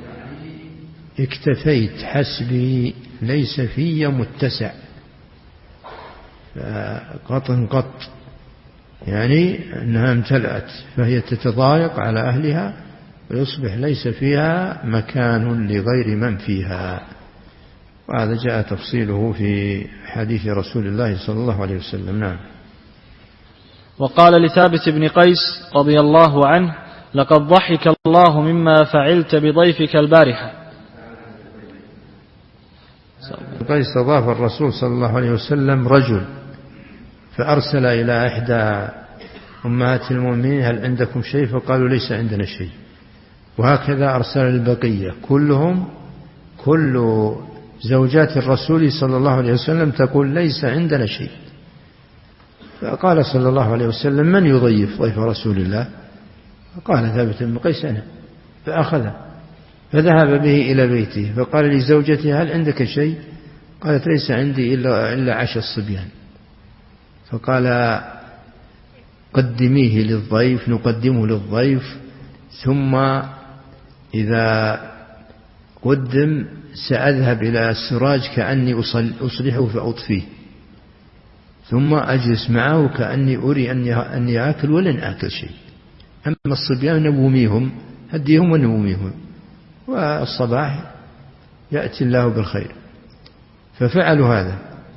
اكتفيت حسبي ليس في متسع. قط قط يعني أنها امتلأت فهي تتضايق على أهلها ويصبح ليس فيها مكان لغير من فيها. وهذا جاء تفصيله في حديث رسول الله صلى الله عليه وسلم. نعم. وقال لثابت بن قيس رضي الله عنه: لقد ضحك الله مما فعلت بضيفك البارحة. قيس أضاف الرسول صلى الله عليه وسلم رجل فأرسل إلى إحدى أمهات المؤمنين: هل عندكم شيء؟ فقالوا: ليس عندنا شيء. وهكذا أرسل البقية كلهم، كل زوجات الرسول صلى الله عليه وسلم تقول: ليس عندنا شيء. فقال صلى الله عليه وسلم: من يضيف ضيف رسول الله؟ فقال ثابت بن قيس: أنا. فأخذه فذهب به إلى بيته فقال لزوجته: هل عندك شيء؟ قالت: ليس عندي إلا, إلا عشاء الصبيان. فقال: قدميه للضيف، نقدمه للضيف، ثم إذا قدم سأذهب إلى السراج كأني أصلحه فأطفيه، ثم أجلس معه كأني أري أني آكل ولن آكل شيء، أما الصبيان نوميهم، هديهم ونوميهم، والصباح يأتي الله بالخير. ففعلوا هذا.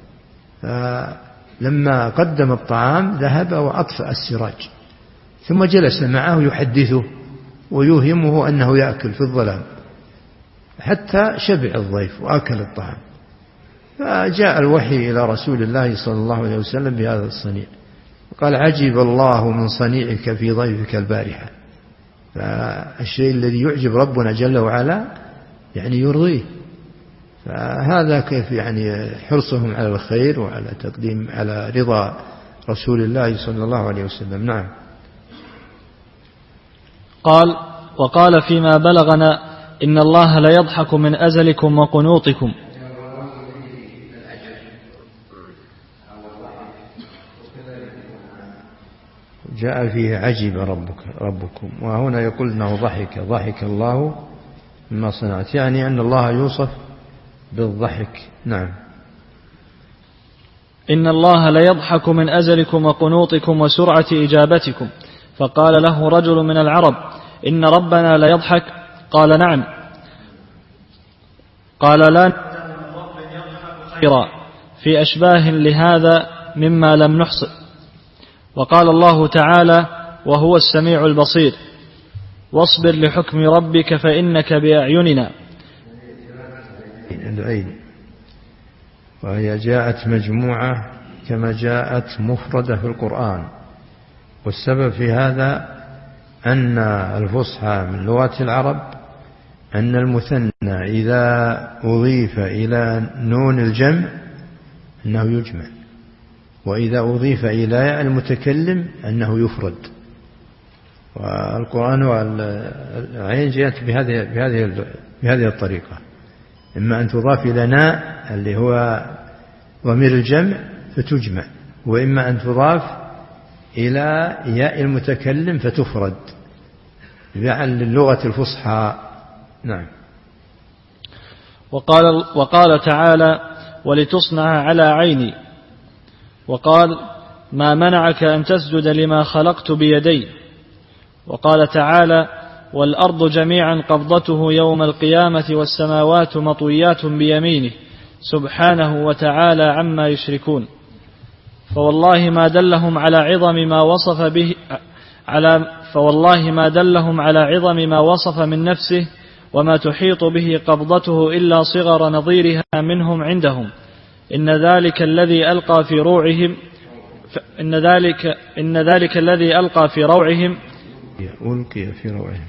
فلما قدم الطعام ذهب وأطفأ السراج، ثم جلس معه يحدثه ويوهمه أنه يأكل في الظلام حتى شبع الضيف وأكل الطعام. فجاء الوحي إلى رسول الله صلى الله عليه وسلم بهذا الصنيع، قال: عجب الله من صنيعك في ضيفك البارحة. فالشيء الذي يعجب ربنا جل وعلا يعني يرضيه. فهذا كيف يعني حرصهم على الخير وعلى تقديم على رضا رسول الله صلى الله عليه وسلم. نعم. قال: وقال فيما بلغنا: إن الله لا يضحك من أزلكم وقنوطكم. جاء فيه: عجب ربك ربكم، وهنا يقول أنه ضحك ضحك الله مما صنعت، يعني أن الله يوصف بالضحك. نعم. إن الله لا يضحك من أزلكم وقنوطكم وسرعة إجابتكم. فقال له رجل من العرب: إن ربنا لا يضحك؟ قال: نعم. قال: لا خيرا في أشباه لهذا مما لم نحصل. وقال الله تعالى: وهو السميع البصير: واصبر لحكم ربك فإنك بأعيننا. وهي جاءت مجموعة كما جاءت مفردة في القرآن، والسبب في هذا أن الفصحى من لغات العرب أن المثنى إذا أضيف إلى نون الجمع أنه يجمع، وإذا أضيف إلى ياء المتكلم أنه يفرد. والقرآن والعين جاءت بهذه بهذه بهذه الطريقة، إما أن تضاف إلى ناء اللي هو ضمير الجمع فتجمع، وإما أن تضاف إلى ياء المتكلم فتفرد يعني اللغة الفصحى. نعم. وقال, وقال تعالى: ولتصنع على عيني. وقال: ما منعك أن تسجد لما خلقت بيدي. وقال تعالى: والأرض جميعا قبضته يوم القيامة والسماوات مطويات بيمينه سبحانه وتعالى عما يشركون. فوالله ما دلهم على عظم ما وصف به على فوالله ما دلهم على عظم ما وصف من نفسه وما تحيط به قبضته إلا صغر نظيرها منهم عندهم. إن ذلك الذي ألقى في روعهم إن ذلك إن ذلك الذي ألقى في روعهم ألقي في روعهم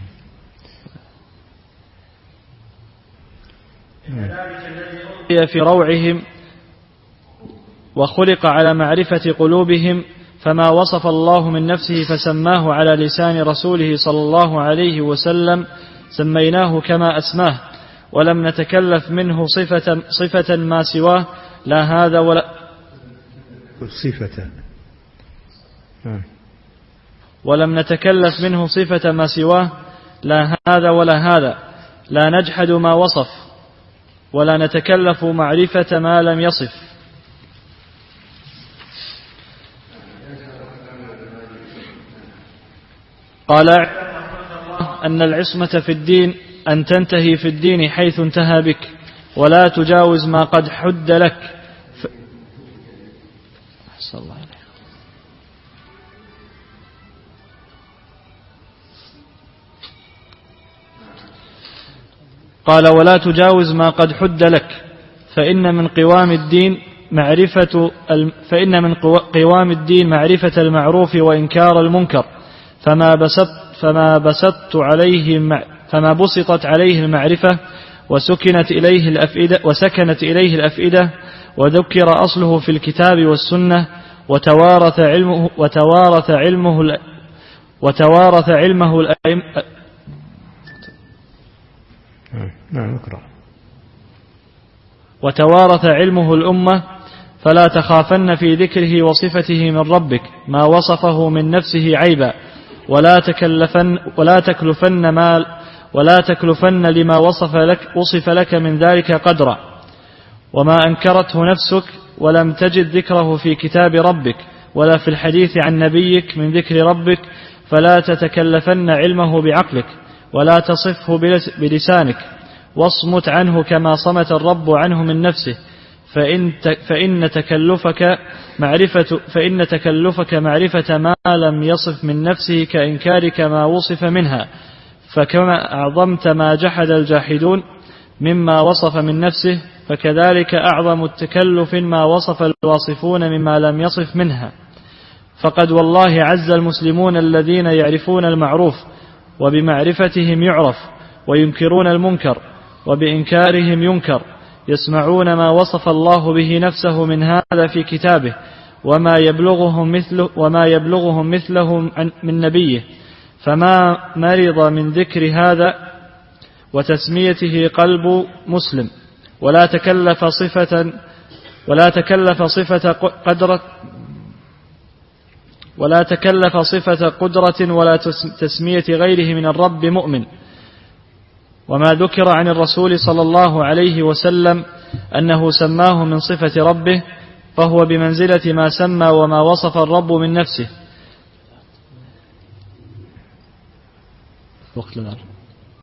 ألقي في روعهم وخلق على معرفة قلوبهم، فما وصف الله من نفسه فسماه على لسان رسوله صلى الله عليه وسلم سميناه كما أسماه، ولم نتكلف منه صفة, صفة ما سواه لا هذا ولا صفة ولم نتكلف منه صفة ما سواه لا هذا ولا هذا، لا نجحد ما وصف ولا نتكلف معرفة ما لم يصف. قال أن العصمة في الدين أن تنتهي في الدين حيث انتهى بك ولا تجاوز ما قد حد لك ف... صلى الله عليه. قال ولا تجاوز ما قد حد لك فإن من قوام الدين معرفة فإن من قوام الدين معرفة المعروف وإنكار المنكر فما بسط فما بسطت عليه فما بسطت عليه المعرفة وسكنت إليه الأفئدة وسكنت إليه الأفئدة وذكر أصله في الكتاب والسنة وتوارث علمه وتوارث علمه وتوارث علمه الأئمة. نعم اقرأ. وتوارث علمه الأمة فلا تخافن في ذكره وصفته من ربك ما وصفه من نفسه عيبا ولا تكلفن ولا تكلفن ما ولا تكلفن لما وصف لك وصف لك من ذلك قدرا وما أنكرته نفسك ولم تجد ذكره في كتاب ربك ولا في الحديث عن نبيك من ذكر ربك فلا تتكلفن علمه بعقلك ولا تصفه بلسانك واصمت عنه كما صمت الرب عنه من نفسه فإن فإن تكلفك معرفة فإن تكلفك معرفة ما لم يصف من نفسه كإنكارك ما وصف منها فكما أعظمت ما جحد الجاحدون مما وصف من نفسه فكذلك أعظم التكلف ما وصف الواصفون مما لم يصف منها فقد والله عز المسلمون الذين يعرفون المعروف وبمعرفتهم يعرف وينكرون المنكر وبإنكارهم ينكر يسمعون ما وصف الله به نفسه من هذا في كتابه وما يبلغهم مثله وما يبلغهم مثله من نبيه فما مرض من ذكر هذا وتسميته قلب مسلم ولا تكلف صفة ولا تكلف صفة قدرة ولا تكلف صفة قدرة ولا تسمية غيره من الرب مؤمن وما ذكر عن الرسول صلى الله عليه وسلم أنه سماه من صفة ربه فهو بمنزلة ما سمى وما وصف الرب من نفسه. وقت